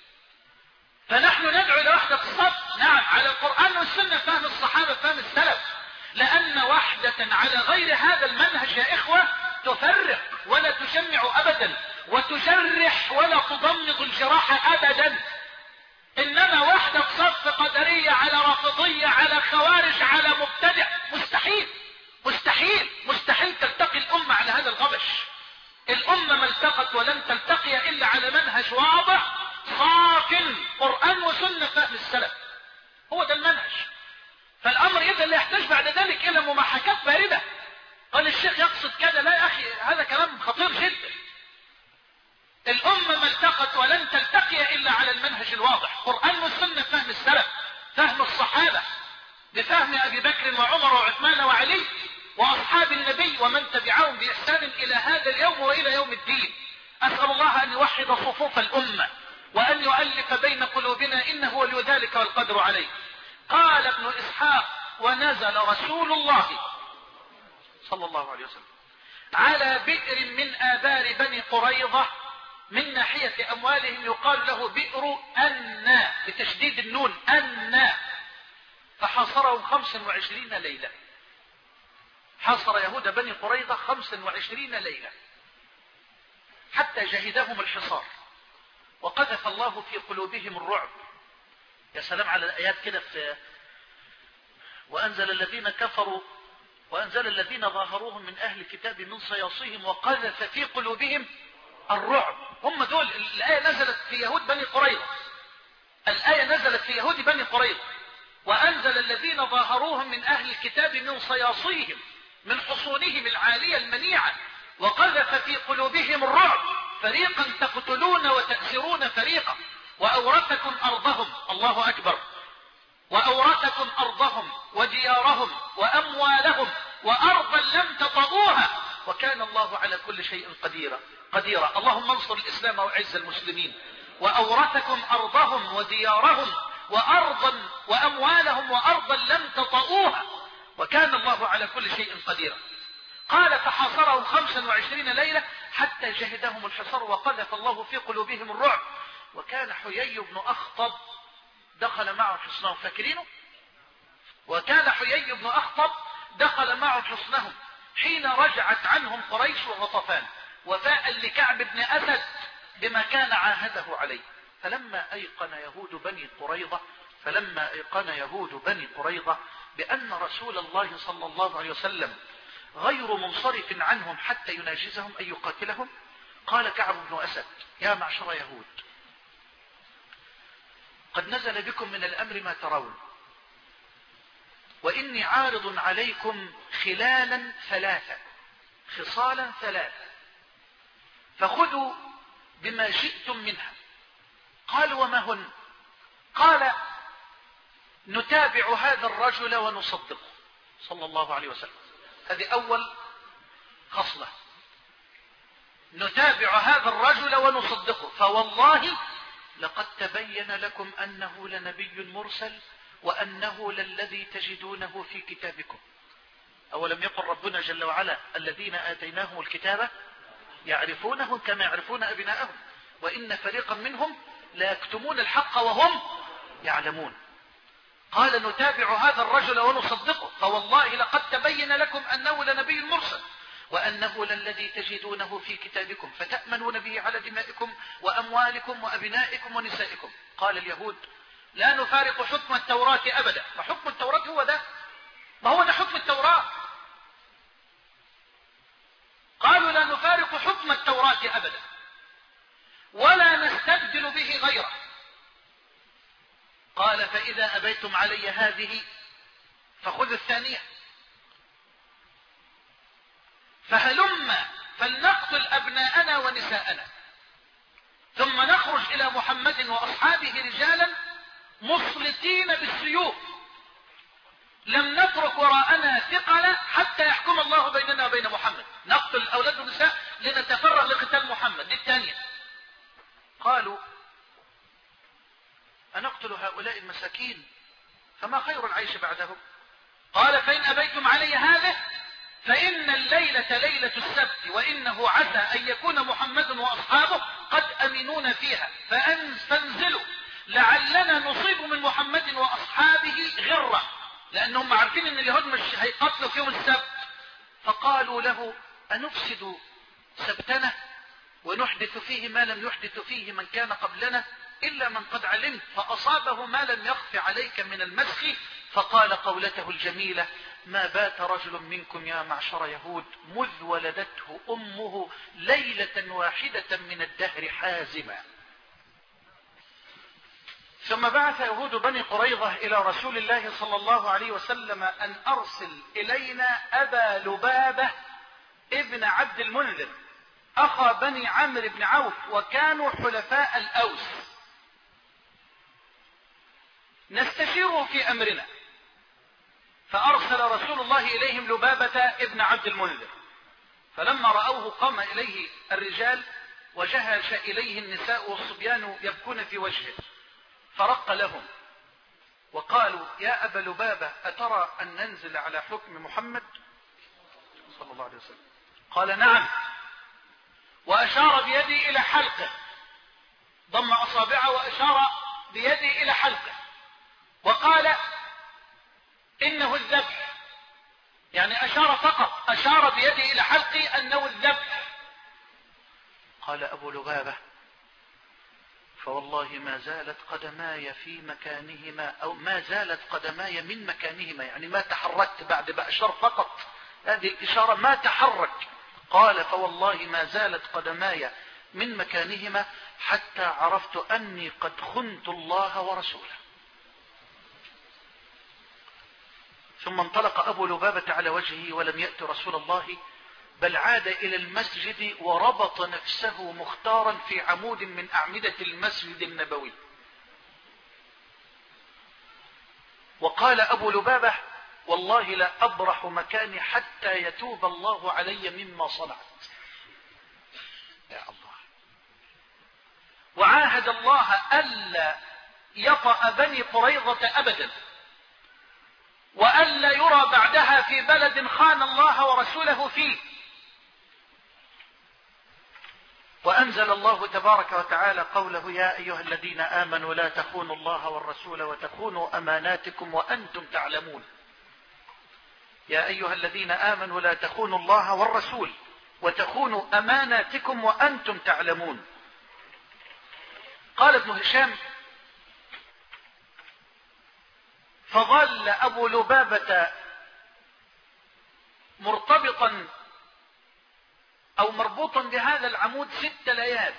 فنحن ندعو إلى وحدة الصف، نعم، على القرآن والسنة، فهم الصحابة، فهم السلف، لأن وحدة على غير هذا المنهج يا إخوة تفرق ولا تجمع أبدا، وتجرح ولا تضمد الجراح أبدا. إنما وحدة صف قدرية على رافضية على خوارج على مبتدع، مستحيل مستحيل مستحيل تلتقي الأمة على هذا الغبش. الأمة ما التقت ولن تلتقي إلا على منهج واضح صاف، قرآن وسنة، فهم السلف، هو ده المنهج. فالأمر إذا لا يحتاج بعد ذلك إلى مماحكات باردة. قال الشيخ يقصد كذا، لا يا أخي، هذا كلام خطير جدا. الأمة ما التقت ولن تلتقي إلا على المنهج الواضح، قرآن والسنة، فهم السلف، فهم الصحابة بفهم أبي بكر وعمر وعثمان وعلي وأصحاب النبي ومن تبعهم بإحسان إلى هذا اليوم وإلى يوم الدين. أسأل الله أن يوحد صفوف الأمة وأن يؤلف بين قلوبنا، إنه ولي ذلك والقدر عليه. قال ابن إسحاق: ونزل رسول الله صلى الله عليه وسلم على بئر من آبار بني قريظة من ناحية أموالهم يقال له بئر أن بتشديد النون، أن، فحاصرهم خمسا وعشرين ليلة. حاصر يهود بني قريظة خمسا وعشرين ليلة حتى جهدهم الحصار. وقذف الله في قلوبهم الرعب. يا سلام على الآيات كده في وأنزل الذين كفروا وأنزل الذين ظاهروهم من أهل الكتاب من صياصيهم وقذف في قلوبهم الرعب. هم دول. الآية نزلت في يهود بني قريظة. الآية نزلت في يهود بني قريظة. وأنزل الذين ظاهروهم من أهل الكتاب من صياصيهم من حصونهم العالية المنيعة وقذف في قلوبهم الرعب فريقا تقتلون وتأسرون فريقا وأورثكم أرضهم. الله أكبر. وأورثكم أرضهم وديارهم وأموالهم وأرضا لم تطئوها وكان الله على كل شيء قديرا قديرا. اللهم انصر الإسلام وأعز المسلمين. وأورثكم أرضهم وديارهم وأرضا وأموالهم وأرضا لم تطئوها وكان الله على كل شيء قديرا. قال فحاصرهم خمسا وعشرين ليلة حتى جهدهم الحصار وقذف الله في قلوبهم الرعب. وكان حيي بن أخطب دخل معه حصنهم. فاكرينه؟ وكان حيي بن أخطب دخل معه حصنهم حين رجعت عنهم قريش وغطفان وفاء لكعب بن أسد بما كان عاهده عليه. فلما أيقن يهود بني قريظة فلما أيقن يهود بني قريظة بأن رسول الله صلى الله عليه وسلم غير منصرف عنهم حتى يناجزهم أن يقاتلهم قال كعب بن أسد يا معشر يهود قد نزل بكم من الأمر ما ترون وإني عارض عليكم خلالا ثلاثة خصالا ثلاثة فخذوا بما شئتم منها. قال وما هن؟ قال نتابع هذا الرجل ونصدقه صلى الله عليه وسلم. هذه أول خصلة. نتابع هذا الرجل ونصدقه فوالله لقد تبين لكم أنه لنبي مرسل وأنه للذي تجدونه في كتابكم. أولم يقل ربنا جل وعلا الذين آتيناهم الكتاب يعرفونه كما يعرفون أبناءهم وإن فريقا منهم لا يكتمون الحق وهم يعلمون. قال نتابع هذا الرجل ونصدقه فوالله لقد تبين لكم أنه لنبي مرسل وأنه للذي تجدونه في كتابكم فتأمنون به على دمائكم وأموالكم وأبنائكم ونسائكم. قال اليهود لا نفارق حكم التوراة أبدا. فحكم التوراة هو ده. ما هو ده حكم التوراة. قالوا لا نفارق حكم التوراة أبدا ولا نستبدل به غيره. قال فإذا أبيتم علي هذه فخذوا الثانية فهلم فلنقتل أبناءنا ونساءنا ثم نخرج إلى محمد وأصحابه رجالا مصلتين بالسيوف لم نترك وراءنا ثقلا حتى يحكم الله بيننا وبين محمد. نقتل الأولاد والنساء لنتفرغ لقتال محمد. للثانية قالوا أنقتل هؤلاء المساكين فما خير العيش بعدهم. قال فإن أبيتم علي هذا فإن الليلة ليلة السبت وإنه عسى أن يكون محمد وأصحابه قد أمنون فيها فانزلوا لعلنا نصيب من محمد وأصحابه غرة لأنهم عارفين أن اليهود مش هيقتلوا في يوم السبت. فقالوا له أنفسد سبتنا ونحدث فيه ما لم يحدث فيه من كان قبلنا إلا من قد علمت فأصابه ما لم يخف عليك من المسخ. فقال قولته الجميلة ما بات رجل منكم يا معشر يهود مذ ولدته أمه ليلة واحدة من الدهر حازما. ثم بعث يهود بني قريظة إلى رسول الله صلى الله عليه وسلم أن أرسل إلينا أبا لبابة ابن عبد المنذر أخا بني عمرو بن عوف وكانوا حلفاء الأوس نستشيره في أمرنا. فأرسل رسول الله إليهم لبابة ابن عبد المنذر فلما رأوه قام إليه الرجال وجهش إليه النساء والصبيان يبكون في وجهه فرق لهم وقالوا يا أبا لبابة أترى أن ننزل على حكم محمد صلى الله عليه وسلم؟ قال نعم. وأشار بيدي إلى حلقه ضم أصابعه وأشار بيدي إلى حلقه وقال إنه الذبح. يعني أشار فقط أشار بيدي إلى حلقي أنه الذبح. قال أبو لبابة فوالله ما زالت قدماي في مكانهما، أو ما زالت قدماي من مكانهما، يعني ما تحركت بعد بأشار فقط، هذه الإشارة ما تحرك. قال فوالله ما زالت قدماي من مكانهما حتى عرفت أني قد خنت الله ورسوله. ثم انطلق أبو لبابة على وجهه ولم يأت رسول الله، بل عاد إلى المسجد وربط نفسه مختارا في عمود من أعمدة المسجد النبوي. وقال أبو لبابة والله لا أبرح مكاني حتى يتوب الله علي مما صنعت. يا الله. وعاهد الله ألا يطأ بني قريظة أبدا، وألا يرى بعدها في بلد خان الله ورسوله فيه. وأنزل الله تبارك وتعالى قوله يا أيها الذين آمنوا لا تخونوا الله والرسول وتخونوا أماناتكم وأنتم تعلمون. يا أيها الذين آمنوا لا تخونوا الله والرسول وتخونوا أماناتكم وأنتم تعلمون. قال ابن هشام فظل أبو لبابة مرتبطا أو مربوطا بهذا العمود ست ليال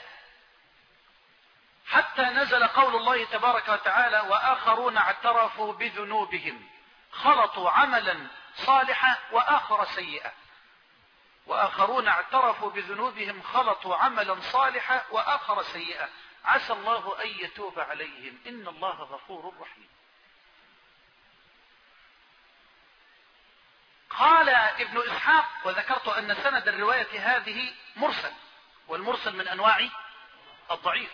حتى نزل قول الله تبارك وتعالى وآخرون اعترفوا بذنوبهم خلطوا عملا صالحا وآخر سيئا. وآخرون اعترفوا بذنوبهم خلطوا عملا صالحا وآخر سيئا عسى الله أن يتوب عليهم إن الله غفور رحيم. قال ابن إسحاق وذكرت أن سند الرواية هذه مرسل، والمرسل من أنواع الضعيف.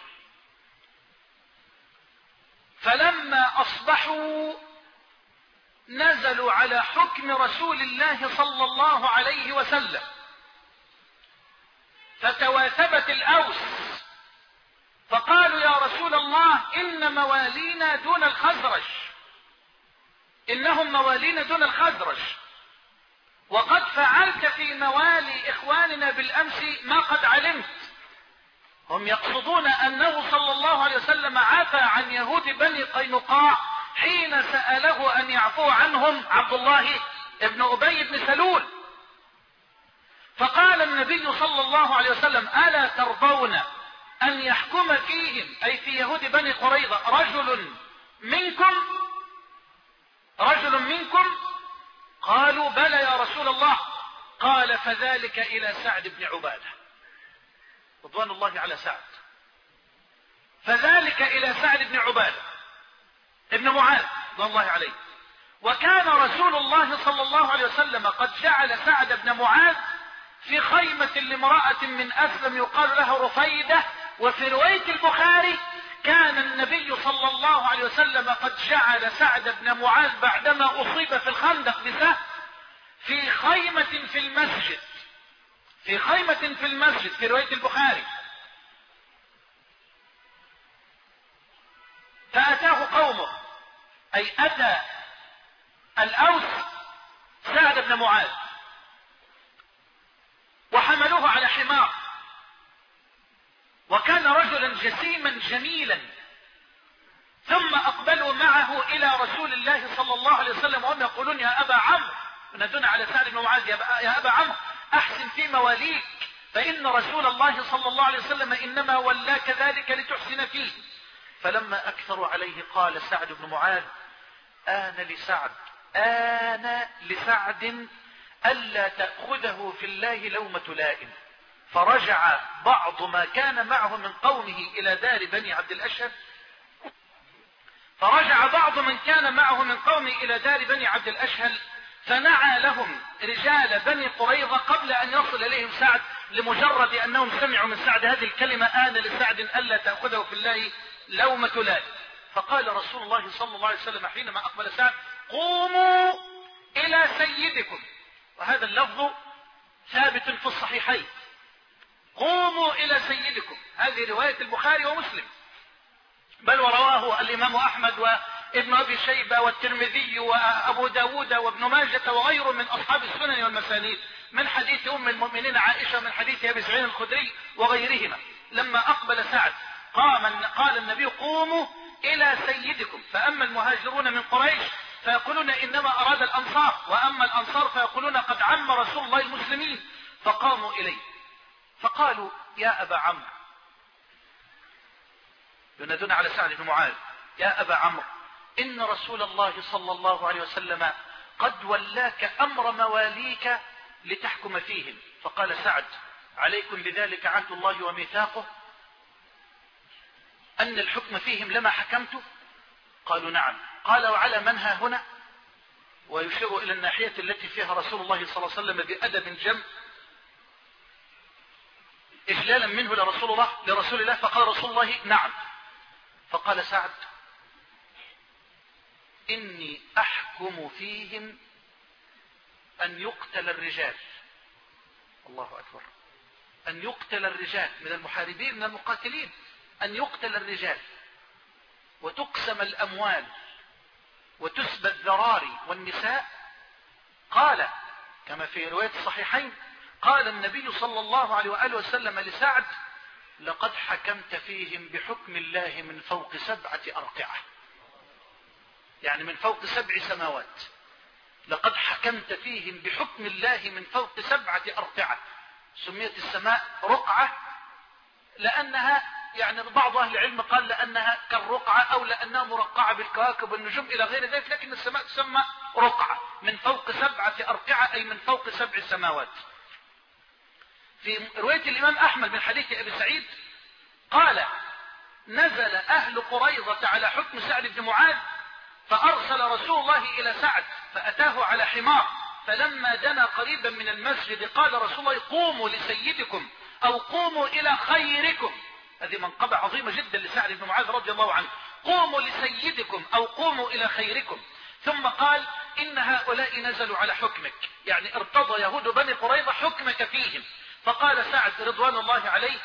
فلما أصبحوا نزلوا على حكم رسول الله صلى الله عليه وسلم، فتواثبت الأوس فقالوا يا رسول الله إن موالينا دون الخزرج، إنهم موالينا دون الخزرج، وقد فعلت في موالي إخواننا بالأمس ما قد علمت. هم يقصدون أنه صلى الله عليه وسلم عفى عن يهود بني قينقاع حين سأله أن يعفو عنهم عبد الله ابن أبي بن سلول. فقال النبي صلى الله عليه وسلم ألا ترضون أن يحكم فيهم أي في يهود بني قريظة رجل منكم رجل منكم قالوا بلى يا رسول الله. قال فذلك إلى سعد بن عبادة رضوان الله على سعد، فذلك إلى سعد بن عبادة ابن معاذ رضوان الله عليه. وكان رسول الله صلى الله عليه وسلم قد جعل سعد بن معاذ في خيمة لامرأة من أسلم يقال لها رفيدة. وفي رواية البخاري كان النبي صلى الله عليه وسلم قد جعل سعد بن معاذ بعدما أصيب في الخندق بسهم في خيمة في المسجد في خيمة في المسجد في رواية البخاري. فأتاه قومه أي أتى الأوس سعد بن معاذ وحملوه على حمار، وكان رجلا جسيما جميلا. ثم أقبلوا معه إلى رسول الله صلى الله عليه وسلم وهم يقولون يا أبا عمرو، ينادون على سعد بن معاذ يا أبا عمرو أحسن في مواليك فإن رسول الله صلى الله عليه وسلم إنما ولاك ذلك لتحسن فيه. فلما أكثروا عليه قال سعد بن معاذ آن لسعد آن لسعد ألا تأخذه في الله لومة لائم. فرجع بعض ما كان معه من قومه إلى دار بني عبد الأشهل فرجع بعض من كان معه من قومه إلى دار بني عبد الأشهل فنعى لهم رجال بني قريظة قبل أن يصل إليهم سعد، لمجرد أنهم سمعوا من سعد هذه الكلمة آن لسعد ألا تأخذه في الله لومة لائم. فقال رسول الله صلى الله عليه وسلم حينما أقبل سعد قوموا إلى سيدكم، وهذا اللفظ ثابت في الصحيحين، قوموا إلى سيدكم. هذه رواية البخاري ومسلم، بل ورواه الإمام أحمد وابن أبي شيبة والترمذي وأبو داود وابن ماجة وغيره من أصحاب السنن والمسانيد من حديث أم المؤمنين عائشة من حديث أبي سعيد الخدري وغيرهما. لما أقبل سعد قام قال النبي قوموا إلى سيدكم، فأما المهاجرون من قريش فيقولون إنما أراد الأنصار، وأما الأنصار فيقولون قد عم رسول الله المسلمين، فقاموا إليه فقالوا يا أبا عمرو، ينادون على سعد بن معاذ، يا أبا عمرو إن رسول الله صلى الله عليه وسلم قد ولاك أمر مواليك لتحكم فيهم. فقال سعد عليكم بذلك عهد الله وميثاقه أن الحكم فيهم لما حكمت؟ قالوا نعم. قال وعلى من ها هنا؟ ويشير إلى الناحية التي فيها رسول الله صلى الله عليه وسلم بأدب جم إجلالا منه لرسول الله لرسول الله فقال رسول الله نعم. فقال سعد إني أحكم فيهم أن يقتل الرجال، الله أكبر، أن يقتل الرجال من المحاربين من المقاتلين، أن يقتل الرجال وتقسم الأموال وتسبى الذراري والنساء. قال كما في رواية الصحيحين قال النبي صلى الله عليه وآله وسلم لسعد لقد حكمت فيهم بحكم الله من فوق سبعة أرقعة، يعني من فوق سبع سماوات، لقد حكمت فيهم بحكم الله من فوق سبعة أرقعة. سميت السماء رقعة لأنها يعني بعض أهل العلم قال لأنها كالرقعة أو لأنها مرقعة بالكواكب والنجوم إلى غير ذلك، لكن السماء تسمى رقعة من فوق سبعة أرقعة أي من فوق سبع سماوات. في رواية الإمام أحمد من حديث أبي سعيد قال نزل أهل قريظة على حكم سعد بن معاذ فأرسل رسول الله إلى سعد فأتاه على حمار، فلما دنا قريبا من المسجد قال رسول الله قوموا لسيدكم أو قوموا إلى خيركم. هذه منقبة عظيمة جدا لسعد بن معاذ رضي الله عنه، قوموا لسيدكم أو قوموا إلى خيركم. ثم قال إن هؤلاء نزلوا على حكمك، يعني ارتضى يهود بني قريظة حكمك فيهم. فقال سعد رضوان الله عليه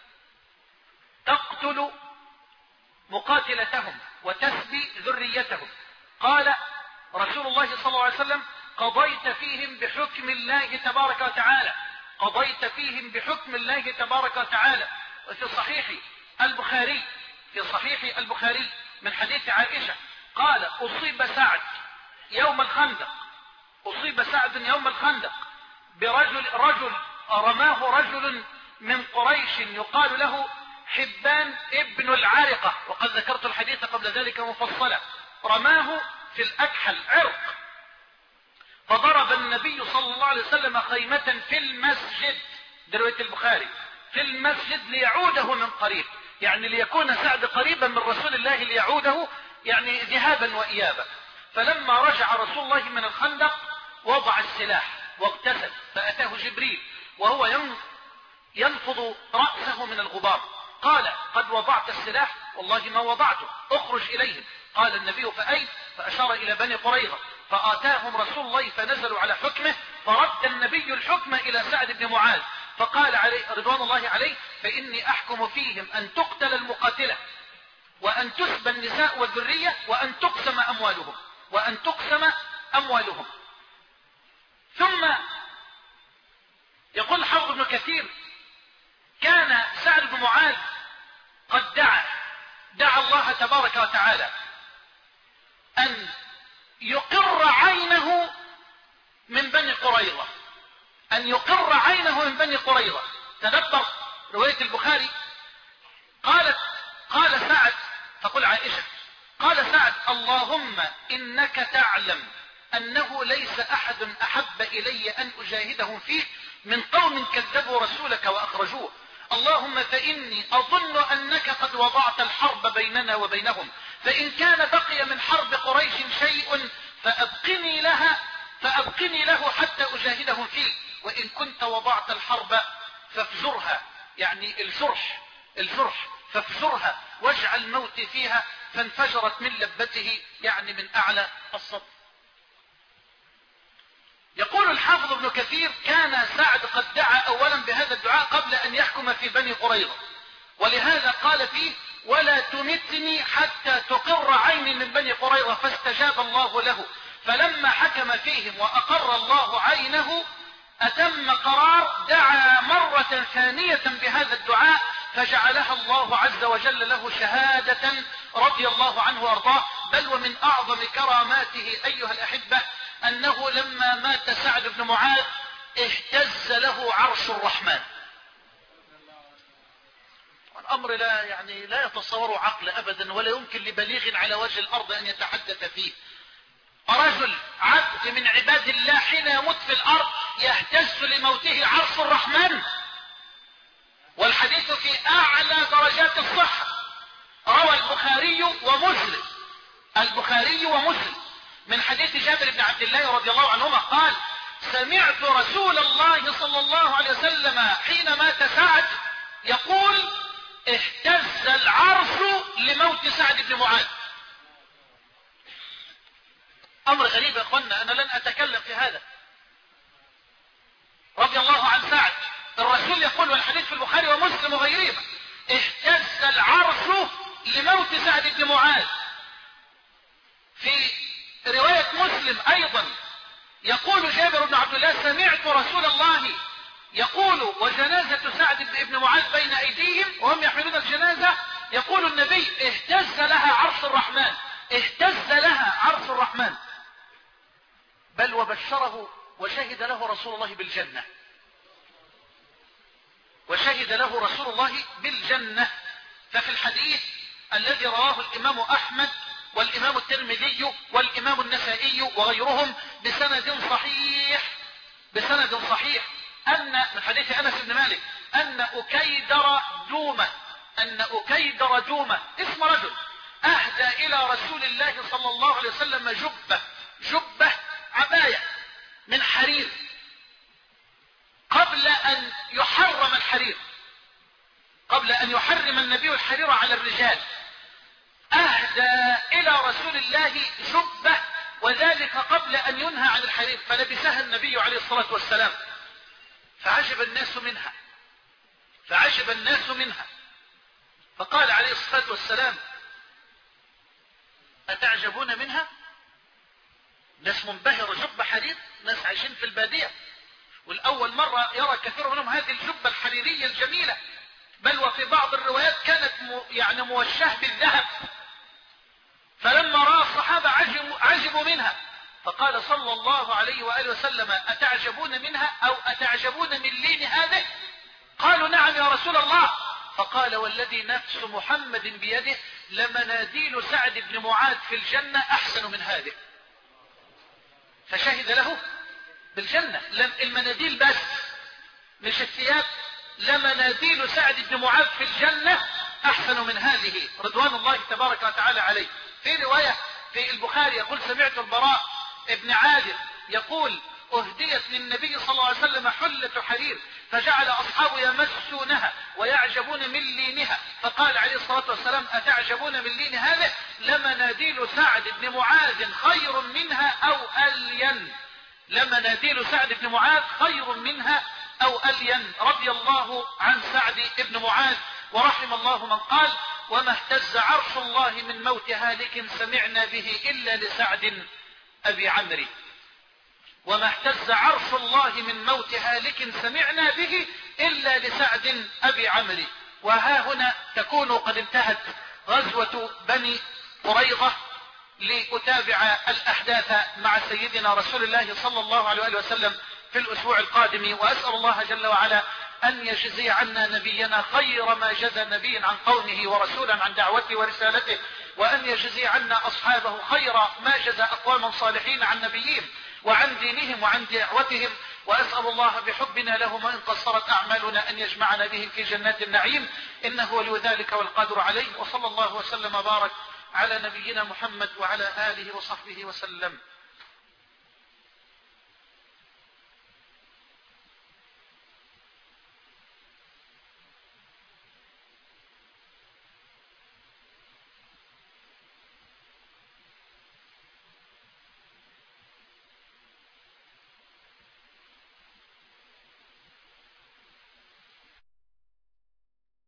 تقتل مقاتلتهم وتسبي ذريتهم. قال رسول الله صلى الله عليه وسلم قضيت فيهم بحكم الله تبارك وتعالى، قضيت فيهم بحكم الله تبارك وتعالى. وفي صحيح البخاري في صحيح البخاري من حديث عائشة قال أصيب سعد يوم الخندق، أصيب سعد يوم الخندق برجل رجل رماه رجل من قريش يقال له حبان ابن العارقة، وقد ذكرت الحديث قبل ذلك مفصلا. رماه في الأكحل عرق، فضرب النبي صلى الله عليه وسلم خيمة في المسجد، رواية البخاري، في المسجد ليعوده من قريب، يعني ليكون سعد قريبا من رسول الله ليعوده يعني ذهابا وإيابا. فلما رجع رسول الله من الخندق وضع السلاح واغتسل، فأتاه جبريل وهو ينفض رأسه من الغبار، قال قد وضعت السلاح؟ والله ما وضعته، اخرج إليهم. قال النبي فأين؟ فأشار إلى بني قريظة، فآتاهم رسول الله فنزلوا على حكمه، فرد النبي الحكم إلى سعد بن معاذ، فقال عليه رضوان الله عليه فإني أحكم فيهم أن تقتل المقاتلة وأن تسبى النساء والذرية وأن تقسم أموالهم وأن تقسم أموالهم. ثم يقول حافظ ابن كثير كان سعد بن معاذ قد دعا دعا الله تبارك وتعالى أن يقر عينه من بني قريظة، أن يقر عينه من بني قريظة. تدبر رواية البخاري قالت قال سعد تقول عائشة قال سعد اللهم إنك تعلم أنه ليس أحد أحب إلي أن أجاهدهم فيه من قوم كذبوا رسولك وأخرجوه، اللهم فإني أظن أنك قد وضعت الحرب بيننا وبينهم، فإن كان بقي من حرب قريش شيء فأبقني لها فأبقني له حتى أجاهدهم فيه، وإن كنت وضعت الحرب فافجرها، يعني الجرح الجرح فافجرها واجعل موتي فيها، فانفجرت من لبته يعني من أعلى الصدر. يقول الحافظ ابن كثير كان سعد قد دعا أولا بهذا الدعاء قبل أن يحكم في بني قريظة، ولهذا قال فيه ولا تمتني حتى تقر عيني من بني قريظة، فاستجاب الله له، فلما حكم فيهم وأقر الله عينه أتم قرار دعا مرة ثانية بهذا الدعاء فجعلها الله عز وجل له شهادة رضي الله عنه وارضاه. بل ومن اعظم كراماته ايها الاحبة انه لما مات سعد بن معاذ اهتز له عرش الرحمن. الامر لا يعني لا يتصور عقل ابدا، ولا يمكن لبليغ على وجه الارض ان يتحدث فيه. رجل عبد من عباد الله حين يموت في الارض يهتز لموته عرش الرحمن، والحديث في اعلى درجات الصحة. روى البخاري ومسلم البخاري ومسلم من حديث جابر بن عبد الله رضي الله عنهما قال: سمعت رسول الله صلى الله عليه وسلم حين مات سعد يقول: اهتز العرش لموت سعد بن معاذ. امر غريب يا اخوانا، انا لن اتكلم في هذا. رضي الله عن سعد، الرسول يقول والحديث في البخاري ومسلم وغيرهما: اهتز العرش لموت سعد بن معاذ. في رواية مسلم ايضا يقول جابر بن عبد الله: سمعت رسول الله يقول وجنازة سعد بن معاذ بين ايديهم وهم يحملون الجنازة، يقول النبي: اهتز لها عرش الرحمن، اهتز لها عرش الرحمن. بل وبشره وشهد له رسول الله بالجنة، وشهد له رسول الله بالجنة. ففي الحديث الذي رواه الامام احمد والامام الترمذي والامام النسائي وغيرهم بسند صحيح بسند صحيح ان من حديث انس بن مالك ان اكيدر دومة ان اكيدر دومة اسم رجل اهدى الى رسول الله صلى الله عليه وسلم جبة جبة عباية من حرير قبل ان يحرم الحرير قبل ان يحرم النبي الحرير على الرجال. اهدى الى رسول الله جبة وذلك قبل ان ينهى عن الحرير، فلبسها النبي عليه الصلاة والسلام. فعجب الناس منها فعجب الناس منها فقال عليه الصلاة والسلام: اتعجبون منها؟ ناس منبهرة، جبة حرير، ناس عايشين في البادية، والاول مرة يرى كثير منهم هذه الجبة الحريرية الجميلة، بل وفي بعض الروايات كانت يعني موشاه بالذهب. فلما رأى الصحابة عجبوا, عجبوا منها، فقال صلى الله عليه وآله وسلم: أتعجبون منها أو أتعجبون من لين هذه؟ قالوا: نعم يا رسول الله. فقال: والذي نفس محمد بيده لمناديل سعد بن معاذ في الجنة أحسن من هذه. فشهد له بالجنة. المناديل بس مش الثياب، لمناديل سعد بن معاذ في الجنة أحسن من هذه رضوان الله تبارك وتعالى عليه. في رواية في البخاري يقول: سمعت البراء ابن عازب يقول: أهديت للنبي صلى الله عليه وسلم حلة حرير فجعل أصحابه يمسونها ويعجبون من لينها، فقال عليه الصلاة والسلام: أتعجبون من لين هذه؟ لمناديل سعد بن معاذ خير منها أو ألين لمناديل سعد بن معاذ خير منها أو ألين. رضي الله عن سعد بن معاذ، ورحم الله من قال: وما اهتز عرش الله من موت هالك سمعنا به إلا لسعد أبي عمرو. وما اهتز عرش الله من موت هالك سمعنا به إلا لسعد أبي عمرو. وها هنا تكون قد انتهت غزوة بني قريظة. لأتابع الأحداث مع سيدنا رسول الله صلى الله عليه وآله وسلم في الأسبوع القادم، وأسأل الله جل وعلا أن يجزي عنا نبينا خير ما جزى نبي عن قومه ورسولا عن دعوته ورسالته، وأن يجزي عنا أصحابه خير ما جزى أقواما صالحين عن نبيهم وعن دينهم وعن دعوتهم. وأسأل الله بحبنا لهم وإن قصرت أعمالنا أن يجمعنا بهم في جنات النعيم، إنه ولي ذلك والقادر عليه. وصلى الله وسلم وبارك على نبينا محمد وعلى آله وصحبه وسلم.